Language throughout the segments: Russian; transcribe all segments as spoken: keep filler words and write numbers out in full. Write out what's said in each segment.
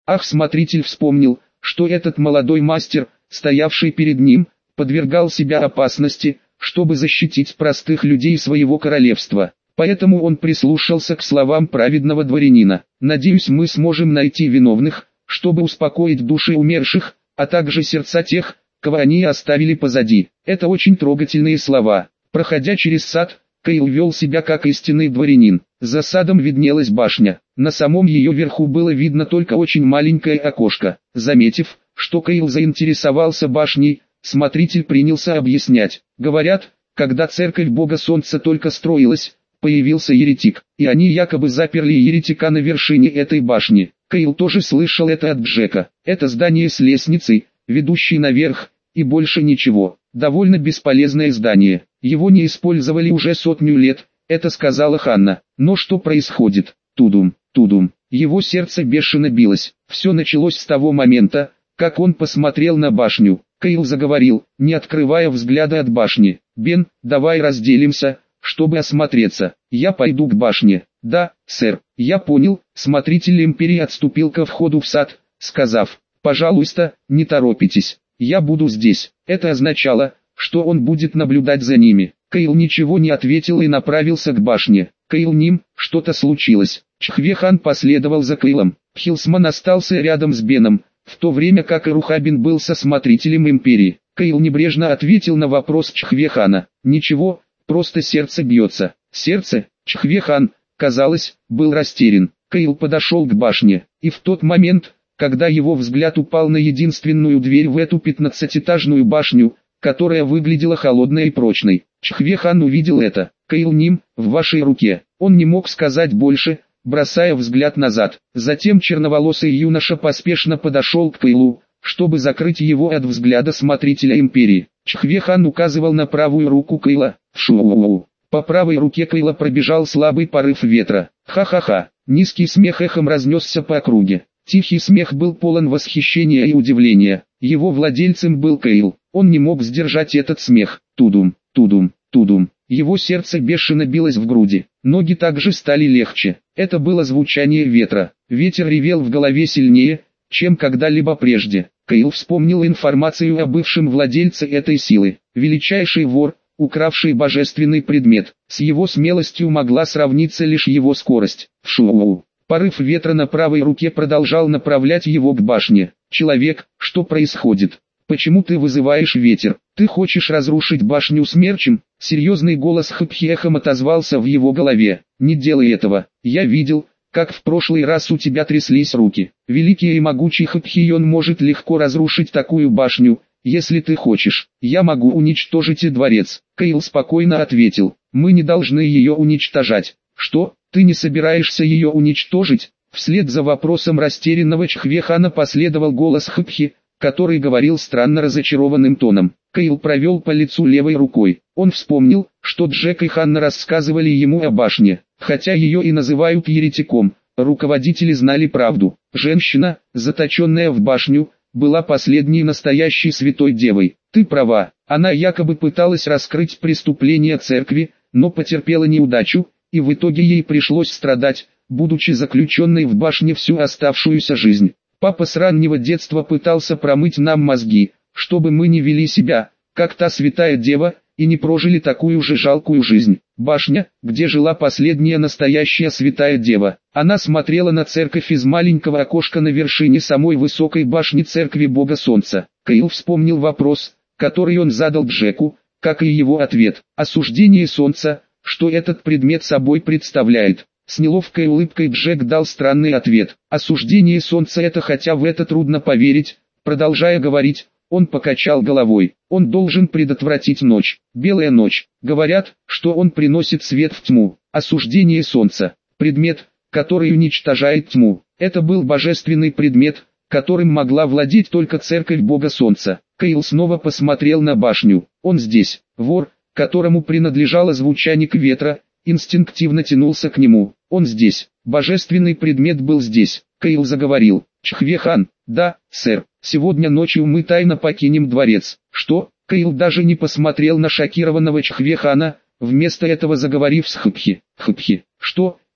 Ах, смотритель вспомнил, что этот молодой мастер, стоявший перед ним, подвергал себя опасности, чтобы защитить простых людей своего королевства. Поэтому он прислушался к словам праведного дворянина. «Надеюсь, мы сможем найти виновных, чтобы успокоить души умерших, а также сердца тех, кого они оставили позади». Это очень трогательные слова. Проходя через сад, Кайл вел себя как истинный дворянин. За садом виднелась башня. На самом ее верху было видно только очень маленькое окошко. Заметив, что Кайл заинтересовался башней, смотритель принялся объяснять. Говорят, когда церковь Бога Солнца только строилась, появился еретик, и они якобы заперли еретика на вершине этой башни. Кайл тоже слышал это от Джека. Это здание с лестницей, ведущей наверх, и больше ничего. Довольно бесполезное здание. Его не использовали уже сотню лет, это сказала Ханна. Но что происходит? Тудум, тудум. Его сердце бешено билось. Все началось с того момента, как он посмотрел на башню. Кайл заговорил, не открывая взгляда от башни. «Бен, давай разделимся, чтобы осмотреться. Я пойду к башне». «Да, сэр, я понял». Смотритель империи отступил ко входу в сад, сказав: «Пожалуйста, не торопитесь, я буду здесь». Это означало, что он будет наблюдать за ними. Кайл ничего не ответил и направился к башне. «Кайл Ним, что-то случилось». Чхве-хан последовал за Кайлом. Хилсман остался рядом с Беном, в то время как Ирухабин был со смотрителем империи. Кайл небрежно ответил на вопрос Чхве-хана. «Ничего, просто сердце бьется». «Сердце?» Чхве-хан, казалось, был растерян. Кайл подошел к башне, и в тот момент, когда его взгляд упал на единственную дверь в эту пятнадцатиэтажную башню, которая выглядела холодной и прочной, Чхве-хан увидел это. «Кайл Ним, в вашей руке». Он не мог сказать больше, бросая взгляд назад. Затем черноволосый юноша поспешно подошел к Кайлу, чтобы закрыть его от взгляда смотрителя империи. Чхве-хан указывал на правую руку Кайла. Шоу. По правой руке Кайла пробежал слабый порыв ветра. Ха-ха-ха. Низкий смех эхом разнесся по округе. Тихий смех был полон восхищения и удивления. Его владельцем был Кайл. Он не мог сдержать этот смех. Тудум, тудум, тудум. Его сердце бешено билось в груди. Ноги также стали легче. Это было звучание ветра. Ветер ревел в голове сильнее, чем когда-либо прежде. Кайл вспомнил информацию о бывшем владельце этой силы. Величайший вор, укравший божественный предмет. С его смелостью могла сравниться лишь его скорость. Шоу. Порыв ветра на правой руке продолжал направлять его к башне. «Человек, что происходит? Почему ты вызываешь ветер? Ты хочешь разрушить башню смерчем?» Серьезный голос Хэпхи эхом отозвался в его голове. «Не делай этого. Я видел, как в прошлый раз у тебя тряслись руки. Великий и могучий Хэпхион может легко разрушить такую башню, если ты хочешь. Я могу уничтожить и дворец». Кайл спокойно ответил: «Мы не должны ее уничтожать». «Что, ты не собираешься ее уничтожить?» Вслед за вопросом растерянного Чхве-хана последовал голос Хэпхи, который говорил странно разочарованным тоном. Кайл провел по лицу левой рукой. Он вспомнил, что Джек и Ханна рассказывали ему о башне. Хотя ее и называют еретиком, руководители знали правду. Женщина, заточенная в башню, была последней настоящей святой девой. Ты права, она якобы пыталась раскрыть преступления церкви, но потерпела неудачу, и в итоге ей пришлось страдать, будучи заключенной в башне всю оставшуюся жизнь. Папа с раннего детства пытался промыть нам мозги, чтобы мы не вели себя, как та святая дева, и не прожили такую же жалкую жизнь. Башня, где жила последняя настоящая святая дева. Она смотрела на церковь из маленького окошка на вершине самой высокой башни церкви Бога Солнца. Кайл вспомнил вопрос, который он задал Джеку, как и его ответ. Осуждение Солнца, что этот предмет собой представляет. С неловкой улыбкой Джек дал странный ответ. Осуждение Солнца — это, хотя в это трудно поверить. Продолжая говорить, он покачал головой. Он должен предотвратить ночь. Белая ночь. Говорят, что он приносит свет в тьму. Осуждение Солнца. Предмет, который уничтожает тьму. Это был божественный предмет, которым могла владеть только церковь Бога Солнца. Кайл снова посмотрел на башню. Он здесь. Вор, которому принадлежало звучание ветра, инстинктивно тянулся к нему. Он здесь. Божественный предмет был здесь. Кайл заговорил. Чхве-хан: «Да, сэр, сегодня ночью мы тайно покинем дворец». «Что?» Кайл даже не посмотрел на шокированного Чхве-хана, вместо этого заговорив с Хэпхи. «Хэпхи, что?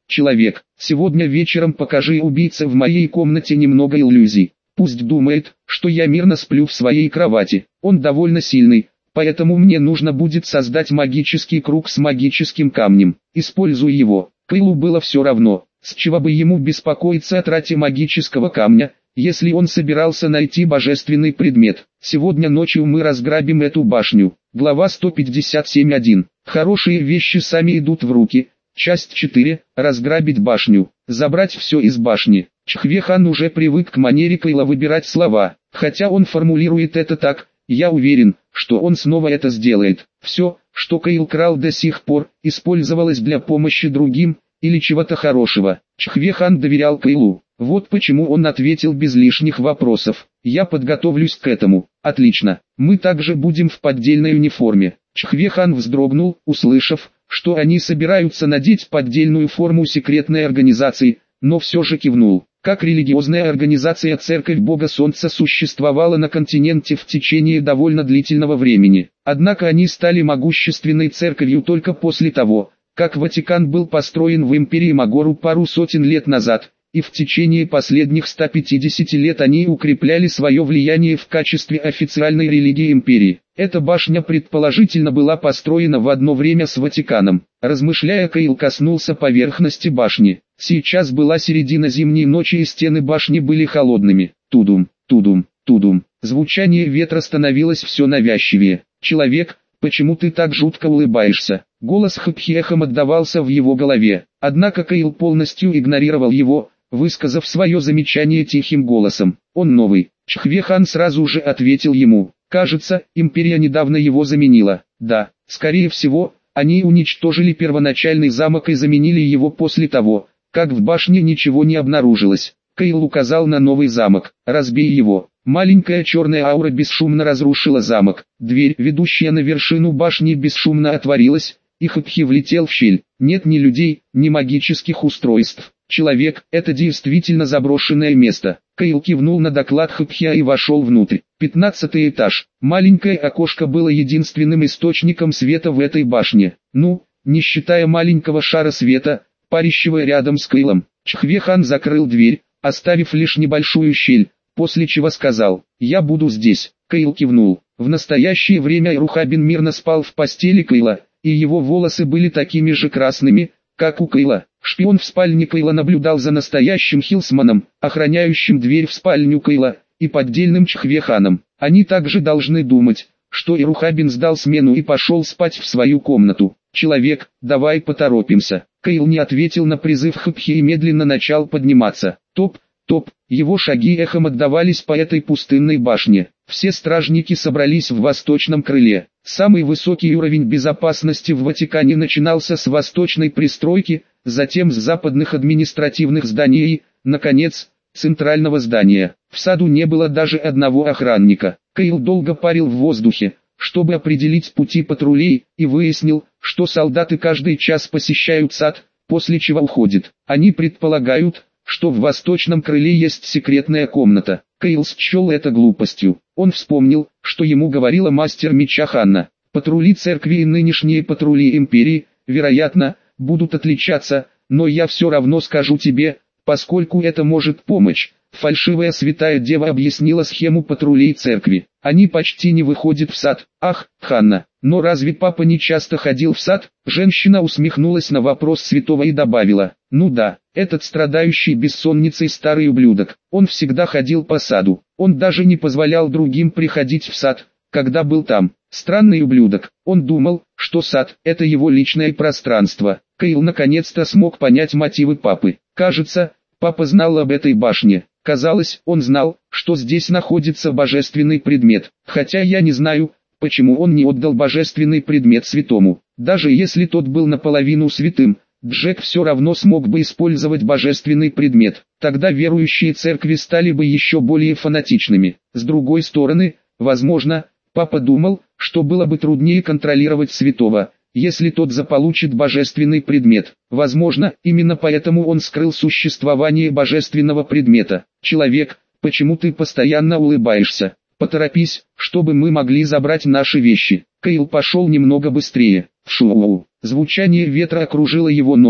Человек, сегодня вечером покажи убийце в моей комнате немного иллюзий. Пусть думает, что я мирно сплю в своей кровати. Он довольно сильный, поэтому мне нужно будет создать магический круг с магическим камнем. Используй его. Кейлу было все равно, с чего бы ему беспокоиться о трате магического камня, если он собирался найти божественный предмет. Сегодня ночью мы разграбим эту башню. Глава сто пятьдесят семь точка один. Хорошие вещи сами идут в руки. Часть четыре. Разграбить башню. Забрать все из башни. Чхве-хан уже привык к манере Кейла выбирать слова. Хотя он формулирует это так, я уверен, что он снова это сделает. Все, что Кейл крал до сих пор, использовалось для помощи другим, или чего-то хорошего. Чхве-хан доверял Кейлу. Вот почему он ответил без лишних вопросов. Я подготовлюсь к этому. Отлично. Мы также будем в поддельной униформе. Чхве-хан вздрогнул, услышав, что они собираются надеть поддельную форму секретной организации, но все же кивнул. Как религиозная организация Церковь Бога Солнца существовала на континенте в течение довольно длительного времени. Однако они стали могущественной церковью только после того, как Ватикан был построен в империи Магору пару сотен лет назад, и в течение последних ста пятидесяти лет они укрепляли свое влияние в качестве официальной религии империи. Эта башня предположительно была построена в одно время с Ватиканом. Размышляя, Кейл коснулся поверхности башни. Сейчас была середина зимней ночи и стены башни были холодными. Тудум, тудум, тудум. Звучание ветра становилось все навязчивее. «Человек, почему ты так жутко улыбаешься?» Голос Хэпхи эхом отдавался в его голове. Однако Кейл полностью игнорировал его, высказав свое замечание тихим голосом. «Он новый». Чхве-хан сразу же ответил ему. «Кажется, империя недавно его заменила». «Да, скорее всего, они уничтожили первоначальный замок и заменили его после того, как в башне ничего не обнаружилось». Кейл указал на новый замок. «Разбей его». Маленькая черная аура бесшумно разрушила замок. Дверь, ведущая на вершину башни, бесшумно отворилась, и Хэпхи влетел в щель. Нет ни людей, ни магических устройств. «Человек, это действительно заброшенное место». Кейл кивнул на доклад Хэпхи и вошел внутрь. Пятнадцатый этаж. Маленькое окошко было единственным источником света в этой башне. Ну, не считая маленького шара света, парящего рядом с Кейлом. Чхве-хан закрыл дверь, оставив лишь небольшую щель, после чего сказал: «Я буду здесь». Кейл кивнул. В настоящее время Рухабин мирно спал в постели Кейла, и его волосы были такими же красными, как у Кейла. Шпион в спальне Кейла наблюдал за настоящим Хилсманом, охраняющим дверь в спальню Кейла, и поддельным Чхве-ханом. Они также должны думать, что Ирухабин сдал смену и пошел спать в свою комнату. «Человек, давай поторопимся». Кейл не ответил на призыв Хэпхи и медленно начал подниматься. Топ, топ, его шаги эхом отдавались по этой пустынной башне. Все стражники собрались в восточном крыле. Самый высокий уровень безопасности в Ватикане начинался с восточной пристройки, затем с западных административных зданий и, наконец, центрального здания. В саду не было даже одного охранника. Кейл долго парил в воздухе, чтобы определить пути патрулей, и выяснил, что солдаты каждый час посещают сад, после чего уходят. Они предполагают, что в восточном крыле есть секретная комната. Кейл счел это глупостью. Он вспомнил, что ему говорила мастер меча Ханна. Патрули церкви и нынешние патрули империи, вероятно, будут отличаться, но я все равно скажу тебе, поскольку это может помочь. Фальшивая святая дева объяснила схему патрулей церкви. Они почти не выходят в сад. Ах, Ханна, но разве папа не часто ходил в сад? Женщина усмехнулась на вопрос святого и добавила: ну да, этот страдающий бессонницей старый ублюдок. Он всегда ходил по саду. Он даже не позволял другим приходить в сад, когда был там. Странный ублюдок. Он думал, что сад – это его личное пространство. Кейл наконец-то смог понять мотивы папы. Кажется, папа знал об этой башне. Казалось, он знал, что здесь находится божественный предмет. Хотя я не знаю, почему он не отдал божественный предмет святому. Даже если тот был наполовину святым, Джек все равно смог бы использовать божественный предмет. Тогда верующие церкви стали бы еще более фанатичными. С другой стороны, возможно, папа думал, что было бы труднее контролировать святого, если тот заполучит божественный предмет. Возможно, именно поэтому он скрыл существование божественного предмета. «Человек, почему ты постоянно улыбаешься? Поторопись, чтобы мы могли забрать наши вещи». Кейл пошел немного быстрее. Шоу. Звучание ветра окружило его ноги,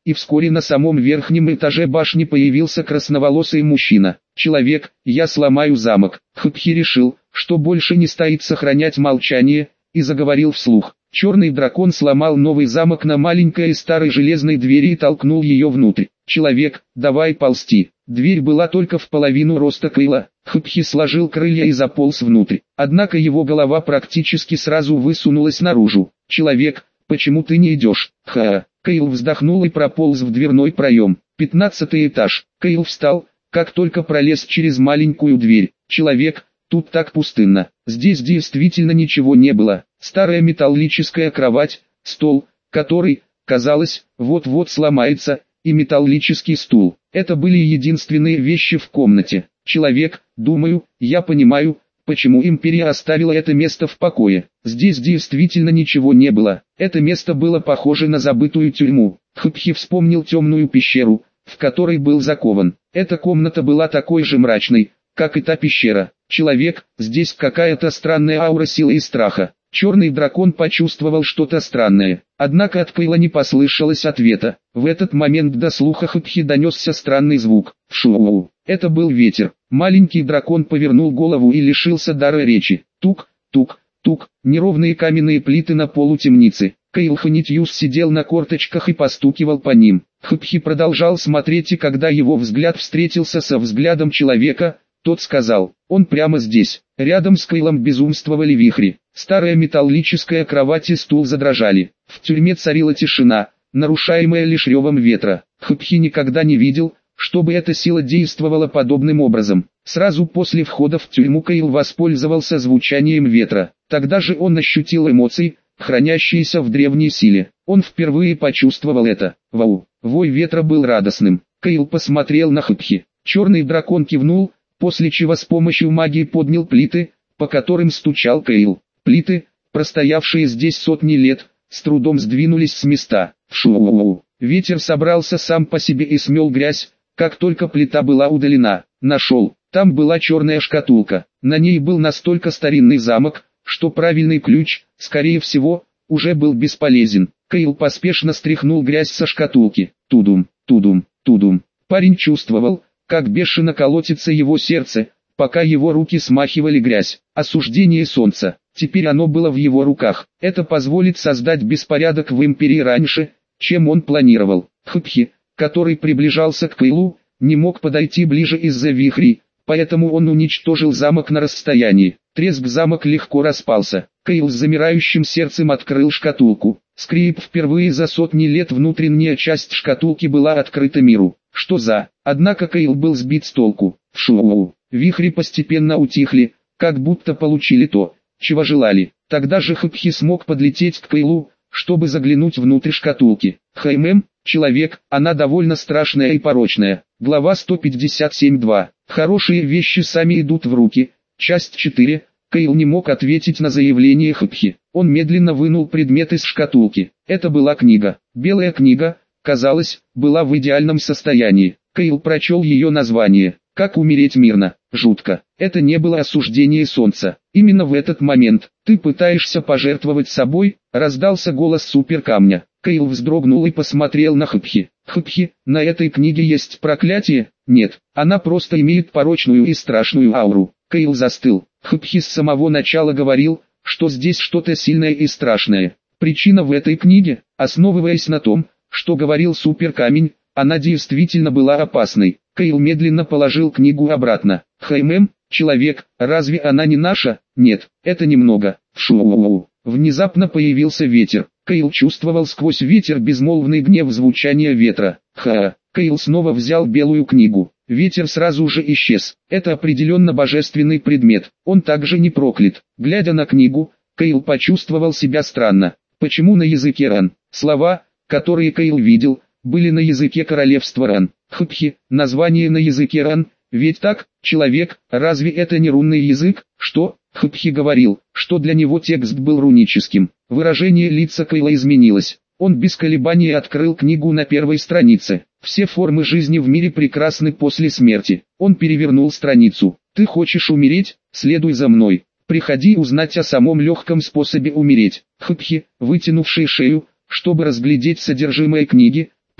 и вскоре на самом верхнем этаже башни появился красноволосый мужчина. «Человек, я сломаю замок». Хупхи решил, что больше не стоит сохранять молчание, и заговорил вслух. Черный дракон сломал новый замок на маленькой и старой железной двери и толкнул ее внутрь. «Человек, давай ползти». Дверь была только в половину роста Кейла. Хупхи сложил крылья и заполз внутрь. Однако его голова практически сразу высунулась наружу. «Человек, почему ты не идешь?» «Ха!» Кейл вздохнул и прополз в дверной проем. Пятнадцатый этаж. Кейл встал, как только пролез через маленькую дверь. «Человек, тут так пустынно». Здесь действительно ничего не было. Старая металлическая кровать, стол, который, казалось, вот-вот сломается, и металлический стул. Это были единственные вещи в комнате. «Человек, думаю, я понимаю, почему империя оставила это место в покое. Здесь действительно ничего не было. Это место было похоже на забытую тюрьму». Хупхи вспомнил темную пещеру, в которой был закован. Эта комната была такой же мрачной, как и та пещера. «Человек, здесь какая-то странная аура силы и страха». Черный дракон почувствовал что-то странное, однако от Кейла не послышалось ответа. В этот момент до слуха Хупхи донесся странный звук. Шоу. Это был ветер. Маленький дракон повернул голову и лишился дара речи. Тук, тук, тук. Неровные каменные плиты на полу темницы. Кейл Ханитьюс сидел на корточках и постукивал по ним. Хупхи продолжал смотреть, и когда его взгляд встретился со взглядом человека, тот сказал: «Он прямо здесь». Рядом с Кейлом безумствовали вихри. Старая металлическая кровать и стул задрожали. В тюрьме царила тишина, нарушаемая лишь ревом ветра. Хупхи никогда не видел, чтобы эта сила действовала подобным образом. Сразу после входа в тюрьму Кейл воспользовался звучанием ветра. Тогда же он ощутил эмоции, хранящиеся в древней силе. Он впервые почувствовал это. Вау! Вой ветра был радостным. Кейл посмотрел на Хупхи. Черный дракон кивнул, после чего с помощью магии поднял плиты, по которым стучал Кейл. Плиты, простоявшие здесь сотни лет, с трудом сдвинулись с места. Шоу! Ветер собрался сам по себе и смел грязь, как только плита была удалена. Нашел. Там была черная шкатулка. На ней был настолько старинный замок, что правильный ключ, скорее всего, уже был бесполезен. Кейл поспешно стряхнул грязь со шкатулки. Тудум, тудум, тудум. Парень чувствовал, как бешено колотится его сердце, пока его руки смахивали грязь. Осуждение солнца. Теперь оно было в его руках. Это позволит создать беспорядок в империи раньше, чем он планировал. Хупхи, который приближался к Кейлу, не мог подойти ближе из-за вихрей, поэтому он уничтожил замок на расстоянии. Треск, замок легко распался. Кейл с замирающим сердцем открыл шкатулку. Скрип, впервые за сотни лет внутренняя часть шкатулки была открыта миру. Что за? Однако Кейл был сбит с толку. Шоу. Вихри постепенно утихли, как будто получили то, чего желали. Тогда же Хупхи смог подлететь к Кейлу, чтобы заглянуть внутрь шкатулки. Хаймем, человек, она довольно страшная и порочная. Глава сто пятьдесят семь два. Хорошие вещи сами идут в руки. Часть четыре. Кейл не мог ответить на заявление Хупхи. Он медленно вынул предмет из шкатулки. Это была книга. Белая книга, казалось, была в идеальном состоянии. Кейл прочел ее название. «Как умереть мирно». Жутко. Это не было осуждение солнца. Именно в этот момент «ты пытаешься пожертвовать собой», раздался голос суперкамня. Кейл вздрогнул и посмотрел на Хупхи. «Хупхи, на этой книге есть проклятие?» «Нет, она просто имеет порочную и страшную ауру». Кейл застыл. Хупхи с самого начала говорил, что здесь что-то сильное и страшное. Причина в этой книге, основываясь на том, что говорил суперкамень, она действительно была опасной. Кейл медленно положил книгу обратно. «Хаймем, человек, разве она не наша?» «Нет, это немного». Шоу. Внезапно появился ветер. Кейл чувствовал сквозь ветер безмолвный гнев звучания ветра. Ха! Кейл снова взял белую книгу. Ветер сразу же исчез. Это определенно божественный предмет. Он также не проклят. Глядя на книгу, Кейл почувствовал себя странно. Почему на языке Ран? Слова, которые Кейл видел, были на языке королевства Ран. Хупхи, название на языке Ран, ведь так, человек, разве это не рунный язык? Что? Хупхи говорил, что для него текст был руническим. Выражение лица Кейла изменилось. Он без колебаний открыл книгу на первой странице. Все формы жизни в мире прекрасны после смерти. Он перевернул страницу. «Ты хочешь умереть? Следуй за мной. Приходи узнать о самом легком способе умереть». Хупхи, вытянувший шею, чтобы разглядеть содержимое книги,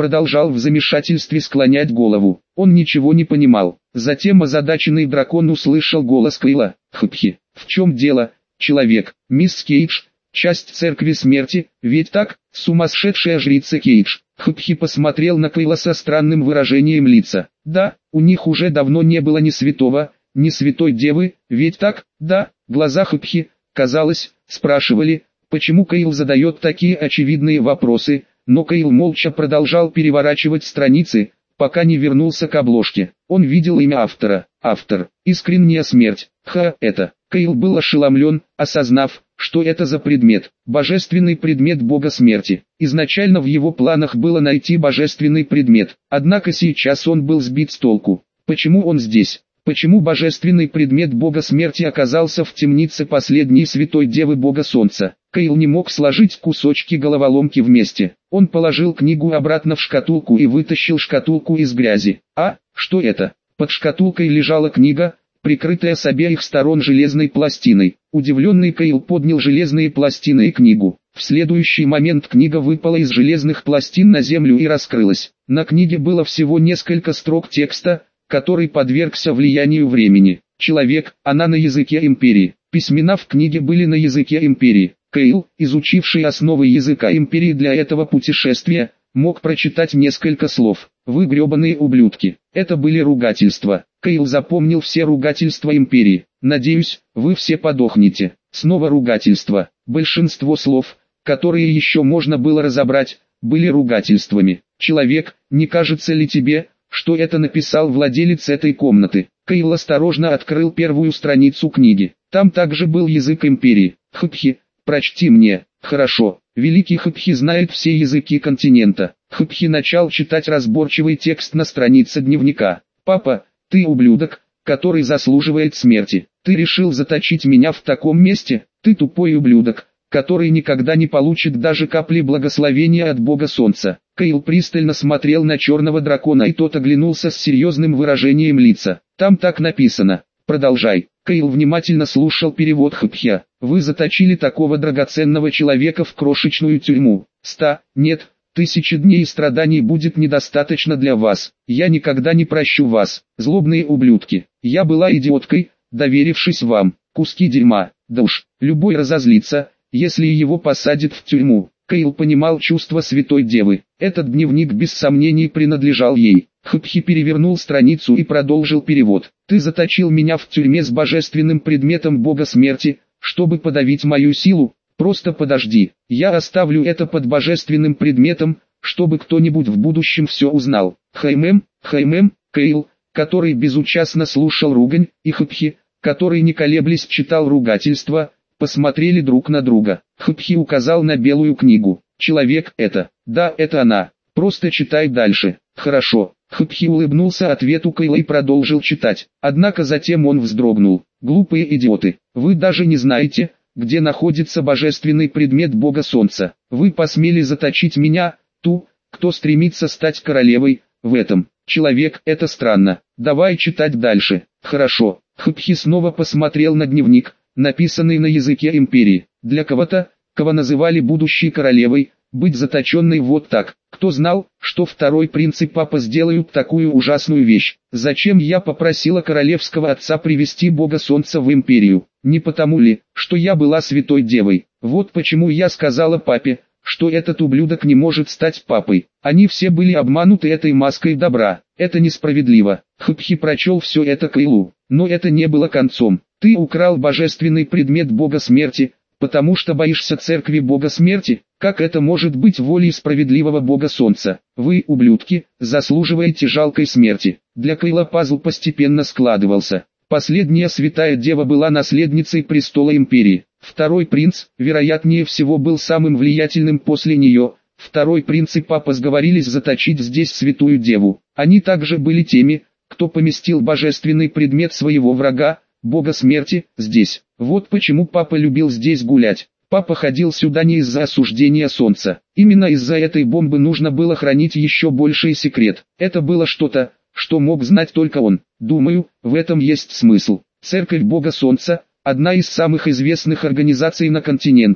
продолжал в замешательстве склонять голову. Он ничего не понимал. Затем озадаченный дракон услышал голос Кейла. «Хпхи, в чем дело, человек? Мисс Кейдж, часть церкви смерти, ведь так? Сумасшедшая жрица Кейдж». Хпхи посмотрел на Кейла со странным выражением лица. «Да, у них уже давно не было ни святого, ни святой девы, ведь так? Да». Глаза Хпхи, казалось, спрашивали, почему Кейл задает такие очевидные вопросы, но Кейл молча продолжал переворачивать страницы, пока не вернулся к обложке. Он видел имя автора. Автор. Искренняя смерть. Ха, это. Кейл был ошеломлен, осознав, что это за предмет. Божественный предмет бога смерти. Изначально в его планах было найти божественный предмет, однако сейчас он был сбит с толку. Почему он здесь? Почему божественный предмет бога смерти оказался в темнице последней святой девы бога солнца? Кейл не мог сложить кусочки головоломки вместе. Он положил книгу обратно в шкатулку и вытащил шкатулку из грязи. А, что это? Под шкатулкой лежала книга, прикрытая с обеих сторон железной пластиной. Удивленный Кейл поднял железные пластины и книгу. В следующий момент книга выпала из железных пластин на землю и раскрылась. На книге было всего несколько строк текста, который подвергся влиянию времени. Человек, она на языке империи. Письмена в книге были на языке империи. Кейл, изучивший основы языка империи для этого путешествия, мог прочитать несколько слов. «Вы гребаные ублюдки». Это были ругательства. Кейл запомнил все ругательства империи. «Надеюсь, вы все подохнете». Снова ругательства. Большинство слов, которые еще можно было разобрать, были ругательствами. «Человек, не кажется ли тебе, что это написал владелец этой комнаты?» Кейл осторожно открыл первую страницу книги. Там также был язык империи. «Хпхи, прочти мне». «Хорошо». Великий Хпхи знает все языки континента. Хпхи начал читать разборчивый текст на странице дневника. «Папа, ты ублюдок, который заслуживает смерти. Ты решил заточить меня в таком месте? Ты тупой ублюдок, который никогда не получит даже капли благословения от бога солнца». Кейл пристально смотрел на черного дракона, и тот оглянулся с серьезным выражением лица. «Там так написано. Продолжай». Кейл внимательно слушал перевод Хпхи. «Вы заточили такого драгоценного человека в крошечную тюрьму. Ста, нет, тысячи дней страданий будет недостаточно для вас. Я никогда не прощу вас, злобные ублюдки. Я была идиоткой, доверившись вам. Куски дерьма. Да уж, любой разозлится, если его посадят в тюрьму». Кейл понимал чувства святой девы. Этот дневник без сомнений принадлежал ей. Хпхи перевернул страницу и продолжил перевод. «Ты заточил меня в тюрьме с божественным предметом бога смерти, чтобы подавить мою силу. Просто подожди, я оставлю это под божественным предметом, чтобы кто-нибудь в будущем все узнал». Хаймем, Хаймем, Кейл, который безучастно слушал ругань, и Хпхи, который не колеблясь читал ругательства, посмотрели друг на друга. Хпхи указал на белую книгу. «Человек это». «Да, это она. Просто читай дальше». «Хорошо». Хпхи улыбнулся ответу Кейла и продолжил читать. Однако затем он вздрогнул. «Глупые идиоты, вы даже не знаете, где находится божественный предмет бога солнца. Вы посмели заточить меня, ту, кто стремится стать королевой, в этом. Человек, это странно. Давай читать дальше». «Хорошо». Хпхи снова посмотрел на дневник, написанный на языке империи. «Для кого-то, кого называли будущей королевой, быть заточенной вот так. Кто знал, что второй принц и папа сделают такую ужасную вещь? Зачем я попросила королевского отца привести бога солнца в империю? Не потому ли, что я была святой девой? Вот почему я сказала папе, что этот ублюдок не может стать папой. Они все были обмануты этой маской добра. Это несправедливо». Хпхи прочел все это Кейлу, но это не было концом. «Ты украл божественный предмет бога смерти, потому что боишься церкви бога смерти? Как это может быть волей справедливого бога солнца? Вы, ублюдки, заслуживаете жалкой смерти». Для Кейла пазл постепенно складывался. Последняя святая дева была наследницей престола империи. Второй принц, вероятнее всего, был самым влиятельным после нее. Второй принц и папа сговорились заточить здесь святую деву. Они также были теми, кто поместил божественный предмет своего врага, бога смерти, здесь. Вот почему папа любил здесь гулять. Папа ходил сюда не из-за осуждения солнца. Именно из-за этой бомбы нужно было хранить еще больший секрет. Это было что-то, что мог знать только он. Думаю, в этом есть смысл. Церковь бога солнца – одна из самых известных организаций на континенте.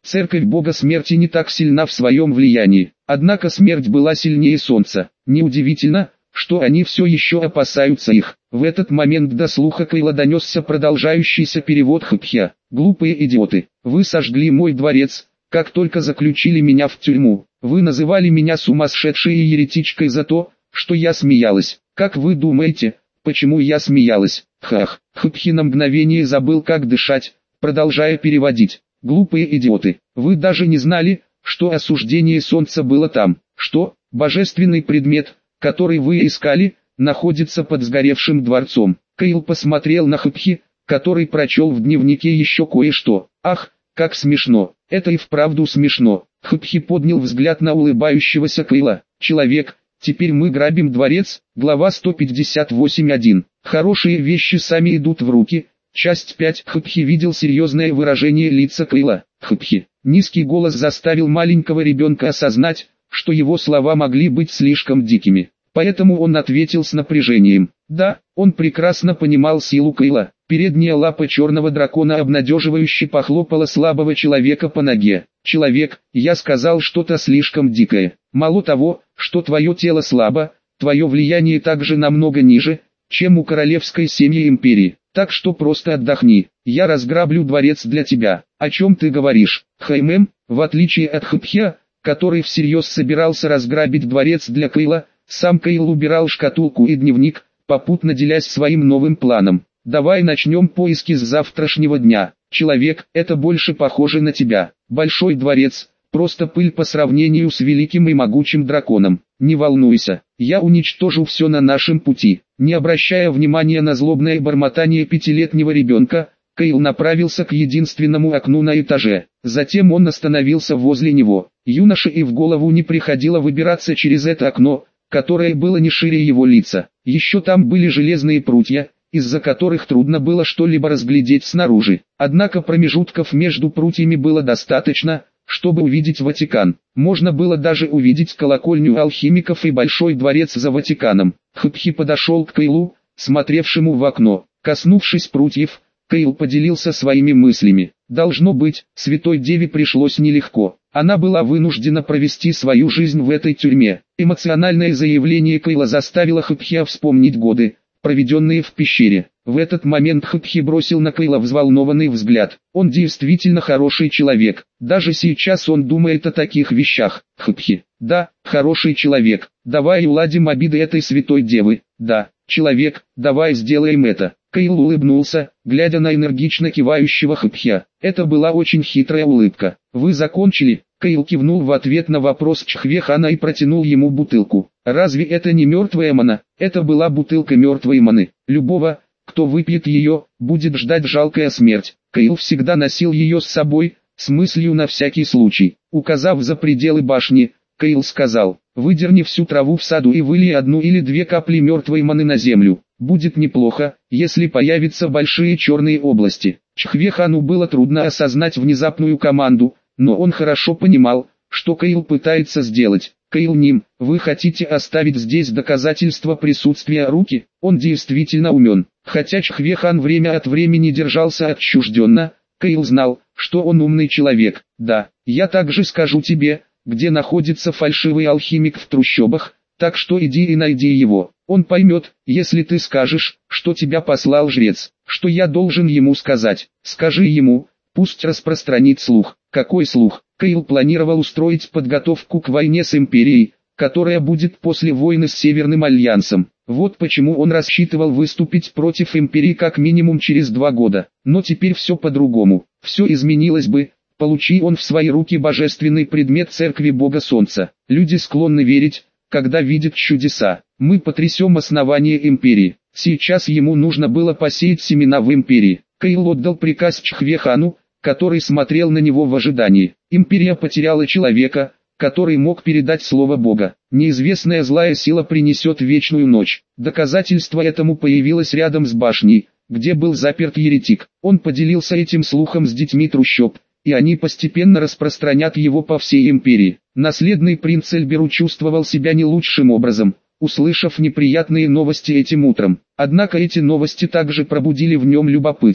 Церковь Бога Смерти не так сильна в своем влиянии, однако смерть была сильнее солнца. Неудивительно, что они все еще опасаются их. В этот момент до слуха Кайла донесся продолжающийся перевод Хопхья. «Глупые идиоты, вы сожгли мой дворец, как только заключили меня в тюрьму. Вы называли меня сумасшедшей и еретичкой за то, что я смеялась. Как вы думаете, почему я смеялась?» Хах. Хопхи на мгновение забыл, как дышать, продолжая переводить. «Глупые идиоты, вы даже не знали, что осуждение солнца было там, что божественный предмет, который вы искали, находится под сгоревшим дворцом». Кайл посмотрел на Хопхи, который прочел в дневнике еще кое-что. «Ах, как смешно, это и вправду смешно». Хопхи поднял взгляд на улыбающегося Кайла. «Человек, теперь мы грабим дворец». Глава сто пятьдесят восемь один. Хорошие вещи сами идут в руки. Часть пять. Хопхи видел серьезное выражение лица Кайла. Хопхи. Низкий голос заставил маленького ребенка осознать, что его слова могли быть слишком дикими. Поэтому он ответил с напряжением. Да, он прекрасно понимал силу Кайла. Передняя лапа черного дракона обнадеживающе похлопала слабого человека по ноге. «Человек, я сказал что-то слишком дикое. Мало того, что твое тело слабо, твое влияние также намного ниже, чем у королевской семьи империи. Так что просто отдохни, я разграблю дворец для тебя». «О чем ты говоришь, Хаймен?» В отличие от Хопхья, который всерьез собирался разграбить дворец для Кайла, сам Кайл убирал шкатулку и дневник, попутно делясь своим новым планом. «Давай начнем поиски с завтрашнего дня. Человек, это больше похоже на тебя. Большой дворец, просто пыль по сравнению с великим и могучим драконом. Не волнуйся, я уничтожу все на нашем пути». Не обращая внимания на злобное бормотание пятилетнего ребенка, Кайл направился к единственному окну на этаже. Затем он остановился возле него. Юноше и в голову не приходило выбираться через это окно, которое было не шире его лица. Еще там были железные прутья, из-за которых трудно было что-либо разглядеть снаружи. Однако промежутков между прутьями было достаточно, чтобы увидеть Ватикан. Можно было даже увидеть колокольню алхимиков и большой дворец за Ватиканом. Хопхи подошел к Кайлу, смотревшему в окно. Коснувшись прутьев, Кайл поделился своими мыслями. Должно быть, Святой Деве пришлось нелегко. Она была вынуждена провести свою жизнь в этой тюрьме. Эмоциональное заявление Кайла заставило Хопхи вспомнить годы, проведенные в пещере. В этот момент Хопхи бросил на Кайла взволнованный взгляд. Он действительно хороший человек. Даже сейчас он думает о таких вещах. Хопхи. Да, хороший человек. Давай уладим обиды этой Святой Девы. Да, человек, давай сделаем это. Кайл улыбнулся, глядя на энергично кивающего Хопхи. Это была очень хитрая улыбка. «Вы закончили?» Кайл кивнул в ответ на вопрос Чхвехана и протянул ему бутылку. «Разве это не мертвая мана?» Это была бутылка мертвой маны. Любого, кто выпьет ее, будет ждать жалкая смерть. Кайл всегда носил ее с собой, с мыслью на всякий случай. Указав за пределы башни, Кайл сказал: «Выдерни всю траву в саду и вылей одну или две капли мертвой маны на землю. Будет неплохо, если появятся большие черные области». Чхвехану было трудно осознать внезапную команду, но он хорошо понимал, что Кайл пытается сделать. «Кайл Ним, вы хотите оставить здесь доказательства присутствия руки?» Он действительно умен. Хотя Чхвехан время от времени держался отчужденно, Кайл знал, что он умный человек. «Да, я также скажу тебе, где находится фальшивый алхимик в трущобах, так что иди и найди его. Он поймет, если ты скажешь, что тебя послал жрец. Что я должен ему сказать? Скажи ему, пусть распространит слух». Какой слух? Кайл планировал устроить подготовку к войне с Империей, которая будет после войны с Северным Альянсом. Вот почему он рассчитывал выступить против Империи как минимум через два года. Но теперь все по-другому. Все изменилось бы, получи он в свои руки божественный предмет Церкви Бога Солнца. Люди склонны верить, когда видят чудеса. Мы потрясем основание Империи. Сейчас ему нужно было посеять семена в Империи. Кайл отдал приказ Чхвехану, который смотрел на него в ожидании. Империя потеряла человека, который мог передать слово Бога. Неизвестная злая сила принесет вечную ночь. Доказательство этому появилось рядом с башней, где был заперт еретик. Он поделился этим слухом с детьми трущоб, и они постепенно распространят его по всей империи. Наследный принц Эльберу чувствовал себя не лучшим образом, услышав неприятные новости этим утром. Однако эти новости также пробудили в нем любопытство.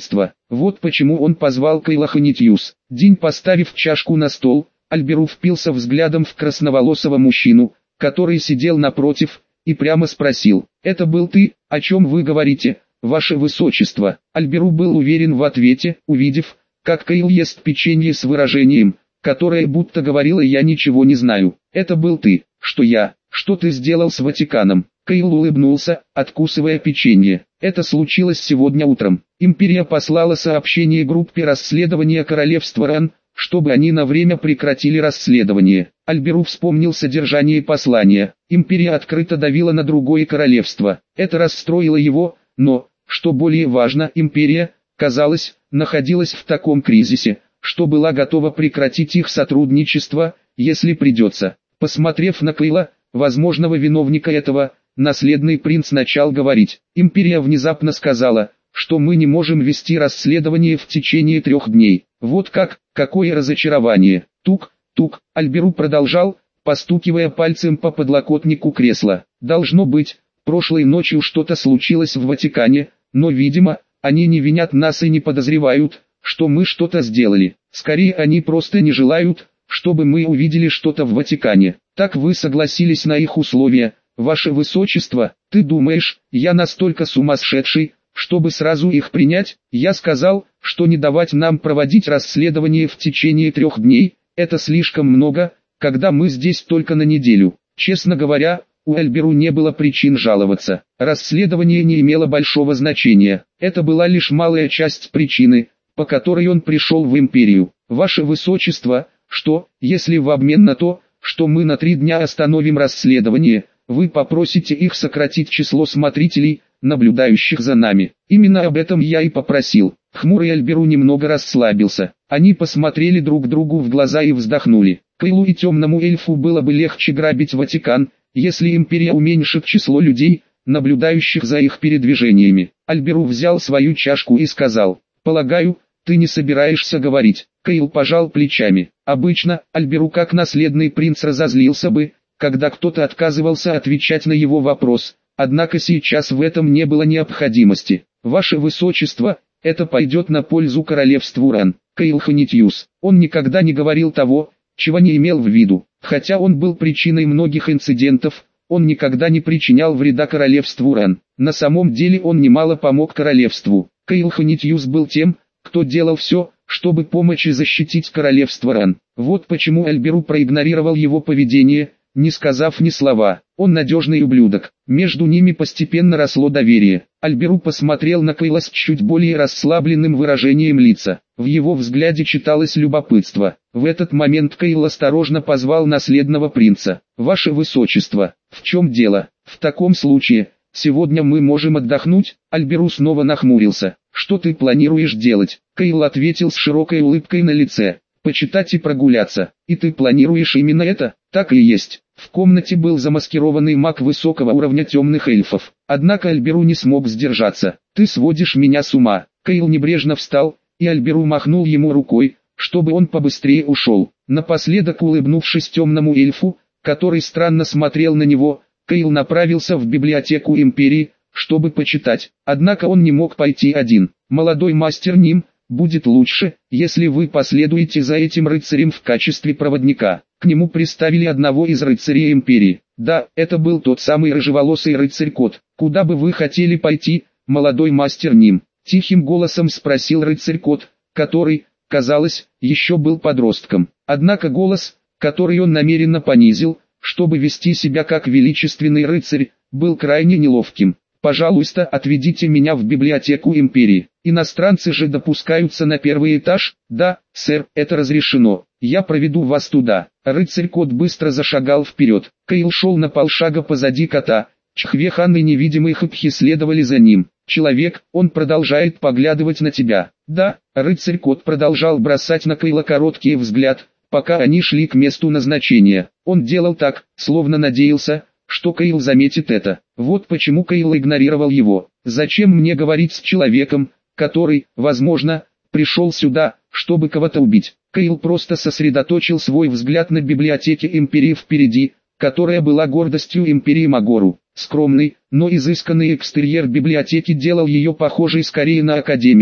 Вот почему он позвал Кайла Ханитьюс. Дин, поставив чашку на стол, Альберу впился взглядом в красноволосого мужчину, который сидел напротив, и прямо спросил: «Это был ты? О чем вы говорите, ваше высочество?» Альберу был уверен в ответе, увидев, как Кайл ест печенье с выражением, которое будто говорило: «Я ничего не знаю». «Это был ты». «Что я? Что ты сделал с Ватиканом?» Кайл улыбнулся, откусывая печенье. «Это случилось сегодня утром. Империя послала сообщение группе расследования королевства Ран, чтобы они на время прекратили расследование». Альберу вспомнил содержание послания. Империя открыто давила на другое королевство. Это расстроило его, но, что более важно, империя, казалось, находилась в таком кризисе, что была готова прекратить их сотрудничество, если придется. Посмотрев на Кайла, возможного виновника этого, наследный принц начал говорить. Империя внезапно сказала, что мы не можем вести расследование в течение трех дней. Вот как, какое разочарование. Тук, тук, Альберу продолжал, постукивая пальцем по подлокотнику кресла. Должно быть, прошлой ночью что-то случилось в Ватикане, но, видимо, они не винят нас и не подозревают, что мы что-то сделали. Скорее, они просто не желают, чтобы мы увидели что-то в Ватикане. Так вы согласились на их условия, ваше высочество? Ты думаешь, я настолько сумасшедший, чтобы сразу их принять? Я сказал, что не давать нам проводить расследование в течение трех дней, это слишком много, когда мы здесь только на неделю. Честно говоря, у Альберу не было причин жаловаться. Расследование не имело большого значения. Это была лишь малая часть причины, по которой он пришел в империю. Ваше высочество, что, если в обмен на то, что мы на три дня остановим расследование, вы попросите их сократить число смотрителей, наблюдающих за нами? Именно об этом я и попросил. Хмурый Альберу немного расслабился. Они посмотрели друг другу в глаза и вздохнули. Кайлу и темному эльфу было бы легче грабить Ватикан, если империя уменьшит число людей, наблюдающих за их передвижениями. Альберу взял свою чашку и сказал: «Полагаю, ты не собираешься говорить». Кайл пожал плечами. Обычно, Альберу как наследный принц разозлился бы, когда кто-то отказывался отвечать на его вопрос, однако сейчас в этом не было необходимости. «Ваше высочество, это пойдет на пользу королевству Ран». Кайл Ханитьюс. Он никогда не говорил того, чего не имел в виду. Хотя он был причиной многих инцидентов, он никогда не причинял вреда королевству Ран. На самом деле он немало помог королевству. Кайл Ханитьюс был тем, кто делал все, чтобы помочь и защитить королевство Ран. Вот почему Альберу проигнорировал его поведение, не сказав ни слова. Он надежный ублюдок. Между ними постепенно росло доверие. Альберу посмотрел на Кайла с чуть более расслабленным выражением лица. В его взгляде читалось любопытство. В этот момент Кайл осторожно позвал наследного принца. «Ваше высочество, в чем дело? В таком случае, сегодня мы можем отдохнуть?» Альберу снова нахмурился. «Что ты планируешь делать?» Кайл ответил с широкой улыбкой на лице. «Почитать и прогуляться. И ты планируешь именно это?» «Так и есть». В комнате был замаскированный маг высокого уровня темных эльфов. Однако Альберу не смог сдержаться. «Ты сводишь меня с ума». Кайл небрежно встал, и Альберу махнул ему рукой, чтобы он побыстрее ушел. Напоследок, улыбнувшись темному эльфу, который странно смотрел на него, Кайл направился в библиотеку Империи, чтобы почитать. Однако он не мог пойти один. «Молодой мастер Ним, будет лучше, если вы последуете за этим рыцарем в качестве проводника». К нему приставили одного из рыцарей Империи. Да, это был тот самый рыжеволосый рыцарь-кот. «Куда бы вы хотели пойти, молодой мастер Ним?» Тихим голосом спросил рыцарь-кот, который, казалось, еще был подростком. Однако голос, который он намеренно понизил, чтобы вести себя как величественный рыцарь, был крайне неловким. «Пожалуйста, отведите меня в библиотеку Империи. Иностранцы же допускаются на первый этаж?» «Да, сэр, это разрешено. Я проведу вас туда». Рыцарь-кот быстро зашагал вперед. Кайл шел на полшага позади кота. Чхвехан и невидимый Хапхи следовали за ним. «Человек, он продолжает поглядывать на тебя». «Да». Рыцарь-кот продолжал бросать на Кайла короткий взгляд, пока они шли к месту назначения. Он делал так, словно надеялся, что Кайл заметит это. Вот почему Кайл игнорировал его. «Зачем мне говорить с человеком, который, возможно, пришел сюда, чтобы кого-то убить?» Кайл просто сосредоточил свой взгляд на библиотеке Империи впереди, которая была гордостью Империи Магору. Скромный, но изысканный экстерьер библиотеки делал ее похожей скорее на академию,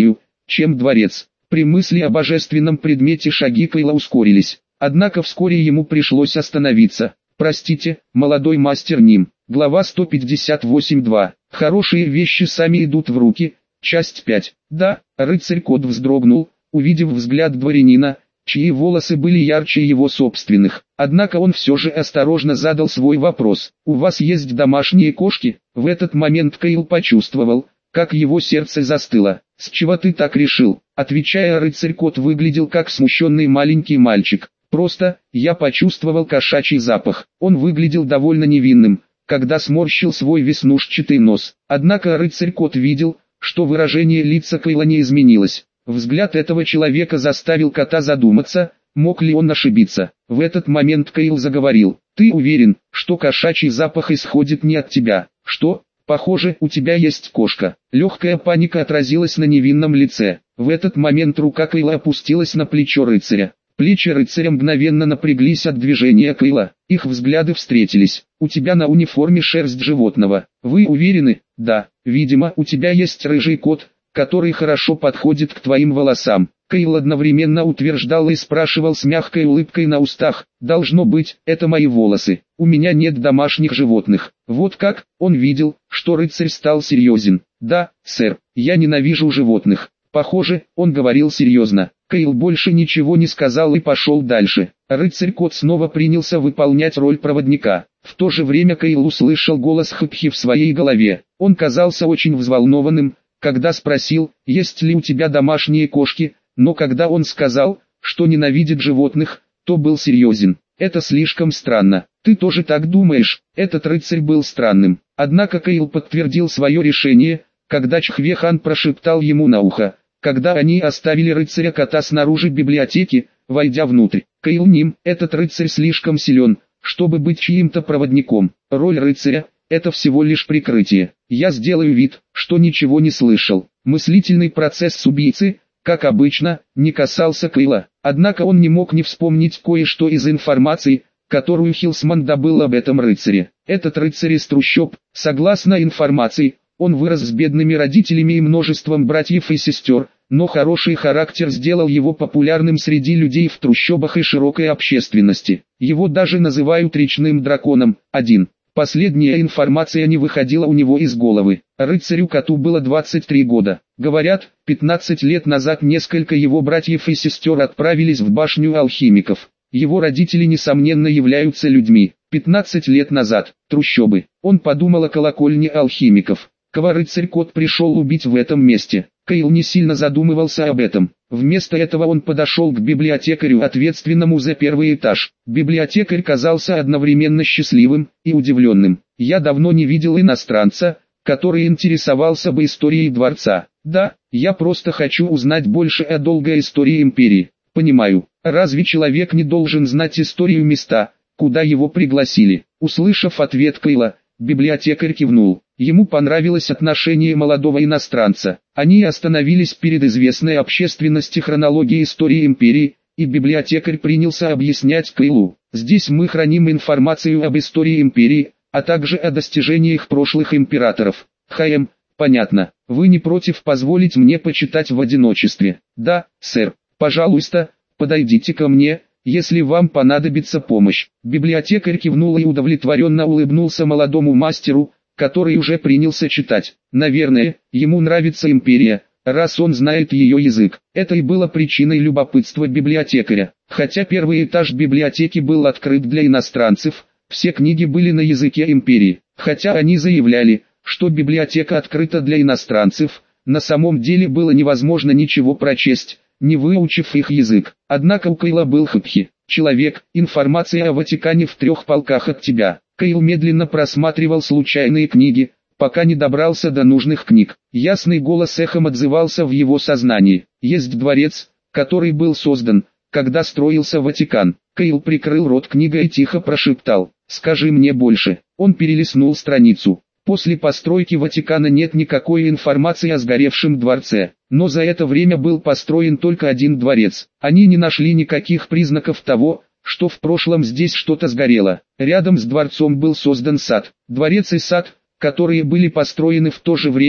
чем дворец. При мысли о божественном предмете шаги Кайла ускорились. Однако вскоре ему пришлось остановиться. «Простите, молодой мастер Ним». Глава сто пятьдесят восемь два. Хорошие вещи сами идут в руки. Часть пять. Да, рыцарь-кот вздрогнул, увидев взгляд дворянина, чьи волосы были ярче его собственных. Однако он все же осторожно задал свой вопрос. «У вас есть домашние кошки?» В этот момент Кайл почувствовал, как его сердце застыло. «С чего ты так решил?» Отвечая, рыцарь-кот выглядел как смущенный маленький мальчик. «Просто, я почувствовал кошачий запах». Он выглядел довольно невинным, когда сморщил свой веснушчатый нос. Однако рыцарь-кот видел, что выражение лица Кайла не изменилось. Взгляд этого человека заставил кота задуматься, мог ли он ошибиться. В этот момент Кайл заговорил. «Ты уверен, что кошачий запах исходит не от тебя?» «Что? Похоже, у тебя есть кошка». Легкая паника отразилась на невинном лице. В этот момент рука Кайла опустилась на плечо рыцаря. Плечи рыцаря мгновенно напряглись от движения Кайла. Их взгляды встретились. «У тебя на униформе шерсть животного. Вы уверены?» «Да. Видимо, у тебя есть рыжий кот, который хорошо подходит к твоим волосам». Кайл одновременно утверждал и спрашивал с мягкой улыбкой на устах. «Должно быть, это мои волосы. У меня нет домашних животных». Вот как? Он видел, что рыцарь стал серьезен. «Да, сэр, я ненавижу животных». Похоже, он говорил серьезно. Кайл больше ничего не сказал и пошел дальше. Рыцарь-кот снова принялся выполнять роль проводника. В то же время Кайл услышал голос Хыпхи в своей голове. Он казался очень взволнованным, когда спросил, есть ли у тебя домашние кошки, но когда он сказал, что ненавидит животных, то был серьезен. Это слишком странно. Ты тоже так думаешь? Этот рыцарь был странным. Однако Кайл подтвердил свое решение, когда Чхве-хан прошептал ему на ухо, когда они оставили рыцаря-кота снаружи библиотеки, войдя внутрь. Кайл Ним, этот рыцарь слишком силен, чтобы быть чьим-то проводником. Роль рыцаря – это всего лишь прикрытие. Я сделаю вид, что ничего не слышал. Мыслительный процесс с убийцы, как обычно, не касался Кайла. Однако он не мог не вспомнить кое-что из информации, которую Хилсман добыл об этом рыцаре. Этот рыцарь из трущоб, согласно информации, он вырос с бедными родителями и множеством братьев и сестер, но хороший характер сделал его популярным среди людей в трущобах и широкой общественности. Его даже называют речным драконом. один. Последняя информация не выходила у него из головы. Рыцарю-коту было двадцать три года. Говорят, пятнадцать лет назад несколько его братьев и сестер отправились в башню алхимиков. Его родители несомненно являются людьми. пятнадцать лет назад, трущобы. Он подумал о колокольне алхимиков. Кого рыцарь-кот пришел убить в этом месте? Кайл не сильно задумывался об этом. Вместо этого он подошел к библиотекарю, ответственному за первый этаж. Библиотекарь казался одновременно счастливым и удивленным. «Я давно не видел иностранца, который интересовался бы историей дворца. Да, я просто хочу узнать больше о долгой истории империи». «Понимаю. Разве человек не должен знать историю места, куда его пригласили?» Услышав ответ Кайла, библиотекарь кивнул. Ему понравилось отношение молодого иностранца. Они остановились перед известной общественности хронологией истории империи, и библиотекарь принялся объяснять Кайлу. «Здесь мы храним информацию об истории империи, а также о достижениях прошлых императоров». «Хм, понятно. Вы не против позволить мне почитать в одиночестве?» «Да, сэр. Пожалуйста, подойдите ко мне, если вам понадобится помощь». Библиотекарь кивнул и удовлетворенно улыбнулся молодому мастеру, который уже принялся читать. Наверное, ему нравится империя, раз он знает ее язык. Это и было причиной любопытства библиотекаря. Хотя первый этаж библиотеки был открыт для иностранцев, все книги были на языке империи. Хотя они заявляли, что библиотека открыта для иностранцев, на самом деле было невозможно ничего прочесть, не выучив их язык. Однако у Кайла был Хыпхи. «Человек, информация о Ватикане в трех полках от тебя». Кайл медленно просматривал случайные книги, пока не добрался до нужных книг. Ясный голос эхом отзывался в его сознании. «Есть дворец, который был создан, когда строился Ватикан». Кайл прикрыл рот книгой и тихо прошептал: «Скажи мне больше». Он перелистнул страницу. После постройки Ватикана нет никакой информации о сгоревшем дворце, но за это время был построен только один дворец. Они не нашли никаких признаков того, что в прошлом здесь что-то сгорело. Рядом с дворцом был создан сад. Дворец и сад, которые были построены в то же время,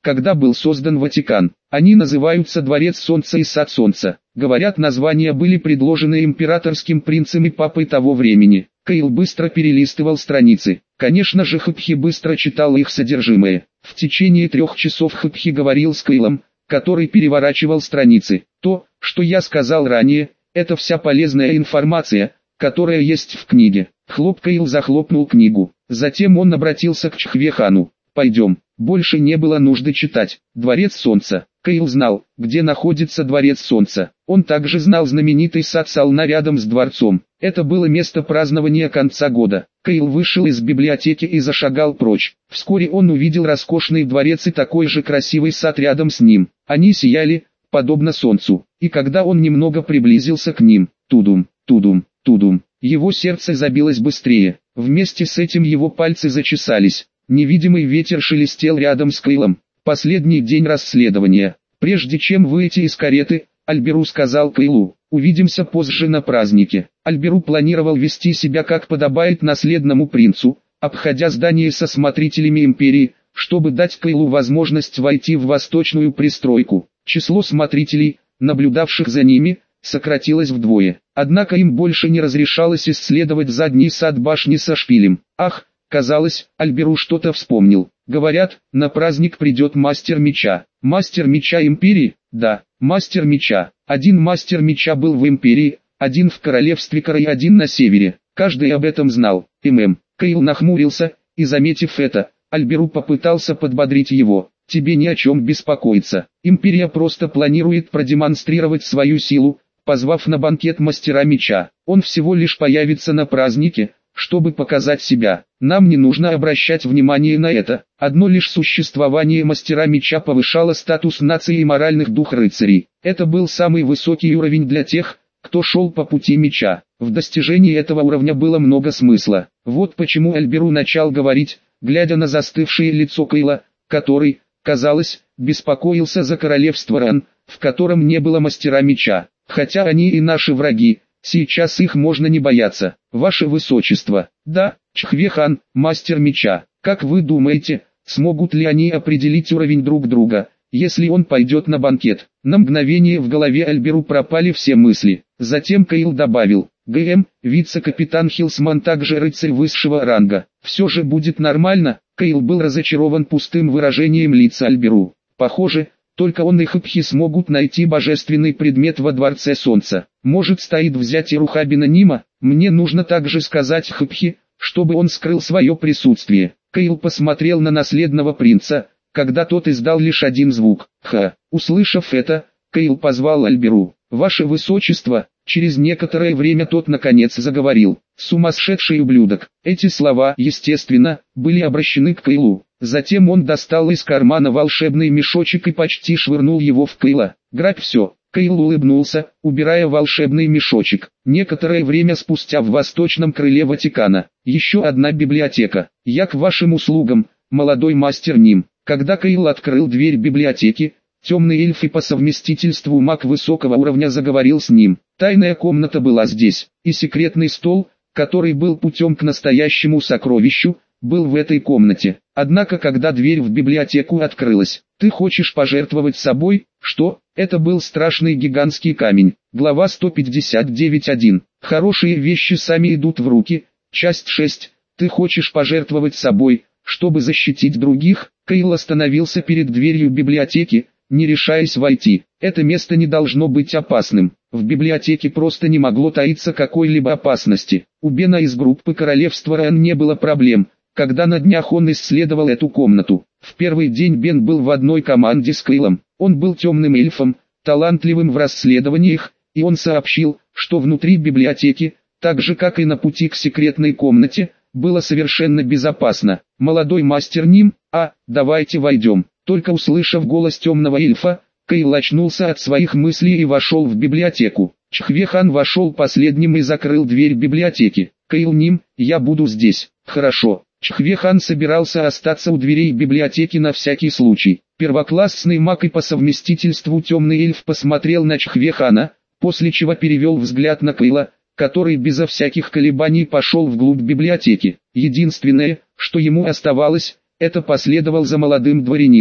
когда был создан Ватикан. Они называются Дворец Солнца и Сад Солнца. Говорят, названия были предложены императорским принцем и папой того времени. Кайл быстро перелистывал страницы. Конечно же, Хапхи быстро читал их содержимое. В течение трех часов Хапхи говорил с Кайлом, который переворачивал страницы. То, что я сказал ранее, это вся полезная информация, которая есть в книге. Хлоп Кайл захлопнул книгу. Затем он обратился к Чхвехану. «Пойдем». Больше не было нужды читать. Дворец Солнца. Кайл знал, где находится Дворец Солнца. Он также знал знаменитый сад Сална рядом с дворцом. Это было место празднования конца года. Кайл вышел из библиотеки и зашагал прочь. Вскоре он увидел роскошный дворец и такой же красивый сад рядом с ним. Они сияли, подобно солнцу. И когда он немного приблизился к ним, тудум, тудум, тудум, его сердце забилось быстрее. Вместе с этим его пальцы зачесались. Невидимый ветер шелестел рядом с Кайлом. Последний день расследования. Прежде чем выйти из кареты, Альберу сказал Кайлу: «Увидимся позже на празднике». Альберу планировал вести себя как подобает наследному принцу, обходя здание со смотрителями империи, чтобы дать Кайлу возможность войти в восточную пристройку. Число смотрителей, наблюдавших за ними, сократилось вдвое. Однако им больше не разрешалось исследовать задний сад башни со шпилем. Ах! Казалось, Альберу что-то вспомнил. Говорят, на праздник придет мастер меча. Мастер меча империи? Да, мастер меча. Один мастер меча был в империи, один в королевстве Кара и один на севере. Каждый об этом знал. ММ. Кайл нахмурился, и заметив это, Альберу попытался подбодрить его. Тебе ни о чем беспокоиться. Империя просто планирует продемонстрировать свою силу, позвав на банкет мастера меча. Он всего лишь появится на празднике, чтобы показать себя. Нам не нужно обращать внимание на это. Одно лишь существование мастера меча повышало статус нации и моральных дух рыцарей. Это был самый высокий уровень для тех, кто шел по пути меча. В достижении этого уровня было много смысла. Вот почему Альберу начал говорить, глядя на застывшее лицо Кайла, который, казалось, беспокоился за королевство Ран, в котором не было мастера меча. Хотя они и наши враги, сейчас их можно не бояться. Ваше Высочество, да, Чхвехан, мастер меча. Как вы думаете, смогут ли они определить уровень друг друга, если он пойдет на банкет? На мгновение в голове Альберу пропали все мысли. Затем Кайл добавил: ГМ, вице-капитан Хилсман также рыцарь высшего ранга. Все же будет нормально. Кайл был разочарован пустым выражением лица Альберу. Похоже, только он и Хапхи смогут найти божественный предмет во Дворце Солнца. Может, стоит взять и Рухабина Нима? Мне нужно также сказать Хапхи, чтобы он скрыл свое присутствие. Кайл посмотрел на наследного принца, когда тот издал лишь один звук. Ха. Услышав это, Кайл позвал Альберу. Ваше Высочество. Через некоторое время тот наконец заговорил. Сумасшедший ублюдок. Эти слова, естественно, были обращены к Кайлу. Затем он достал из кармана волшебный мешочек и почти швырнул его в Кайла. «Грабь все». Кайл улыбнулся, убирая волшебный мешочек. Некоторое время спустя в восточном крыле Ватикана. Еще одна библиотека. Я к вашим услугам, молодой мастер Ним. Когда Кайл открыл дверь библиотеки, темный эльф и по совместительству маг высокого уровня заговорил с ним. Тайная комната была здесь, и секретный стол, который был путем к настоящему сокровищу, был в этой комнате. Однако когда дверь в библиотеку открылась: «Ты хочешь пожертвовать собой?» Что? Это был страшный гигантский камень. Глава сто пятьдесят девять один. Хорошие вещи сами идут в руки. Часть шесть. Ты хочешь пожертвовать собой, чтобы защитить других? Кайл остановился перед дверью библиотеки, не решаясь войти. Это место не должно быть опасным. В библиотеке просто не могло таиться какой-либо опасности. У Бена из группы Королевства Ран не было проблем, когда на днях он исследовал эту комнату. В первый день Бен был в одной команде с Кайлом. Он был темным эльфом, талантливым в расследованиях, и он сообщил, что внутри библиотеки, так же как и на пути к секретной комнате, было совершенно безопасно. Молодой мастер Ним, а, давайте войдем. Только услышав голос темного эльфа, Кайл очнулся от своих мыслей и вошел в библиотеку. Чхвехан вошел последним и закрыл дверь библиотеки. Кайл Ним, я буду здесь. Хорошо. Чхвехан собирался остаться у дверей библиотеки на всякий случай. Первоклассный маг и по совместительству темный эльф посмотрел на Чхвехана, после чего перевел взгляд на Кайла, который безо всяких колебаний пошел вглубь библиотеки. Единственное, что ему оставалось, это последовал за молодым дворянином.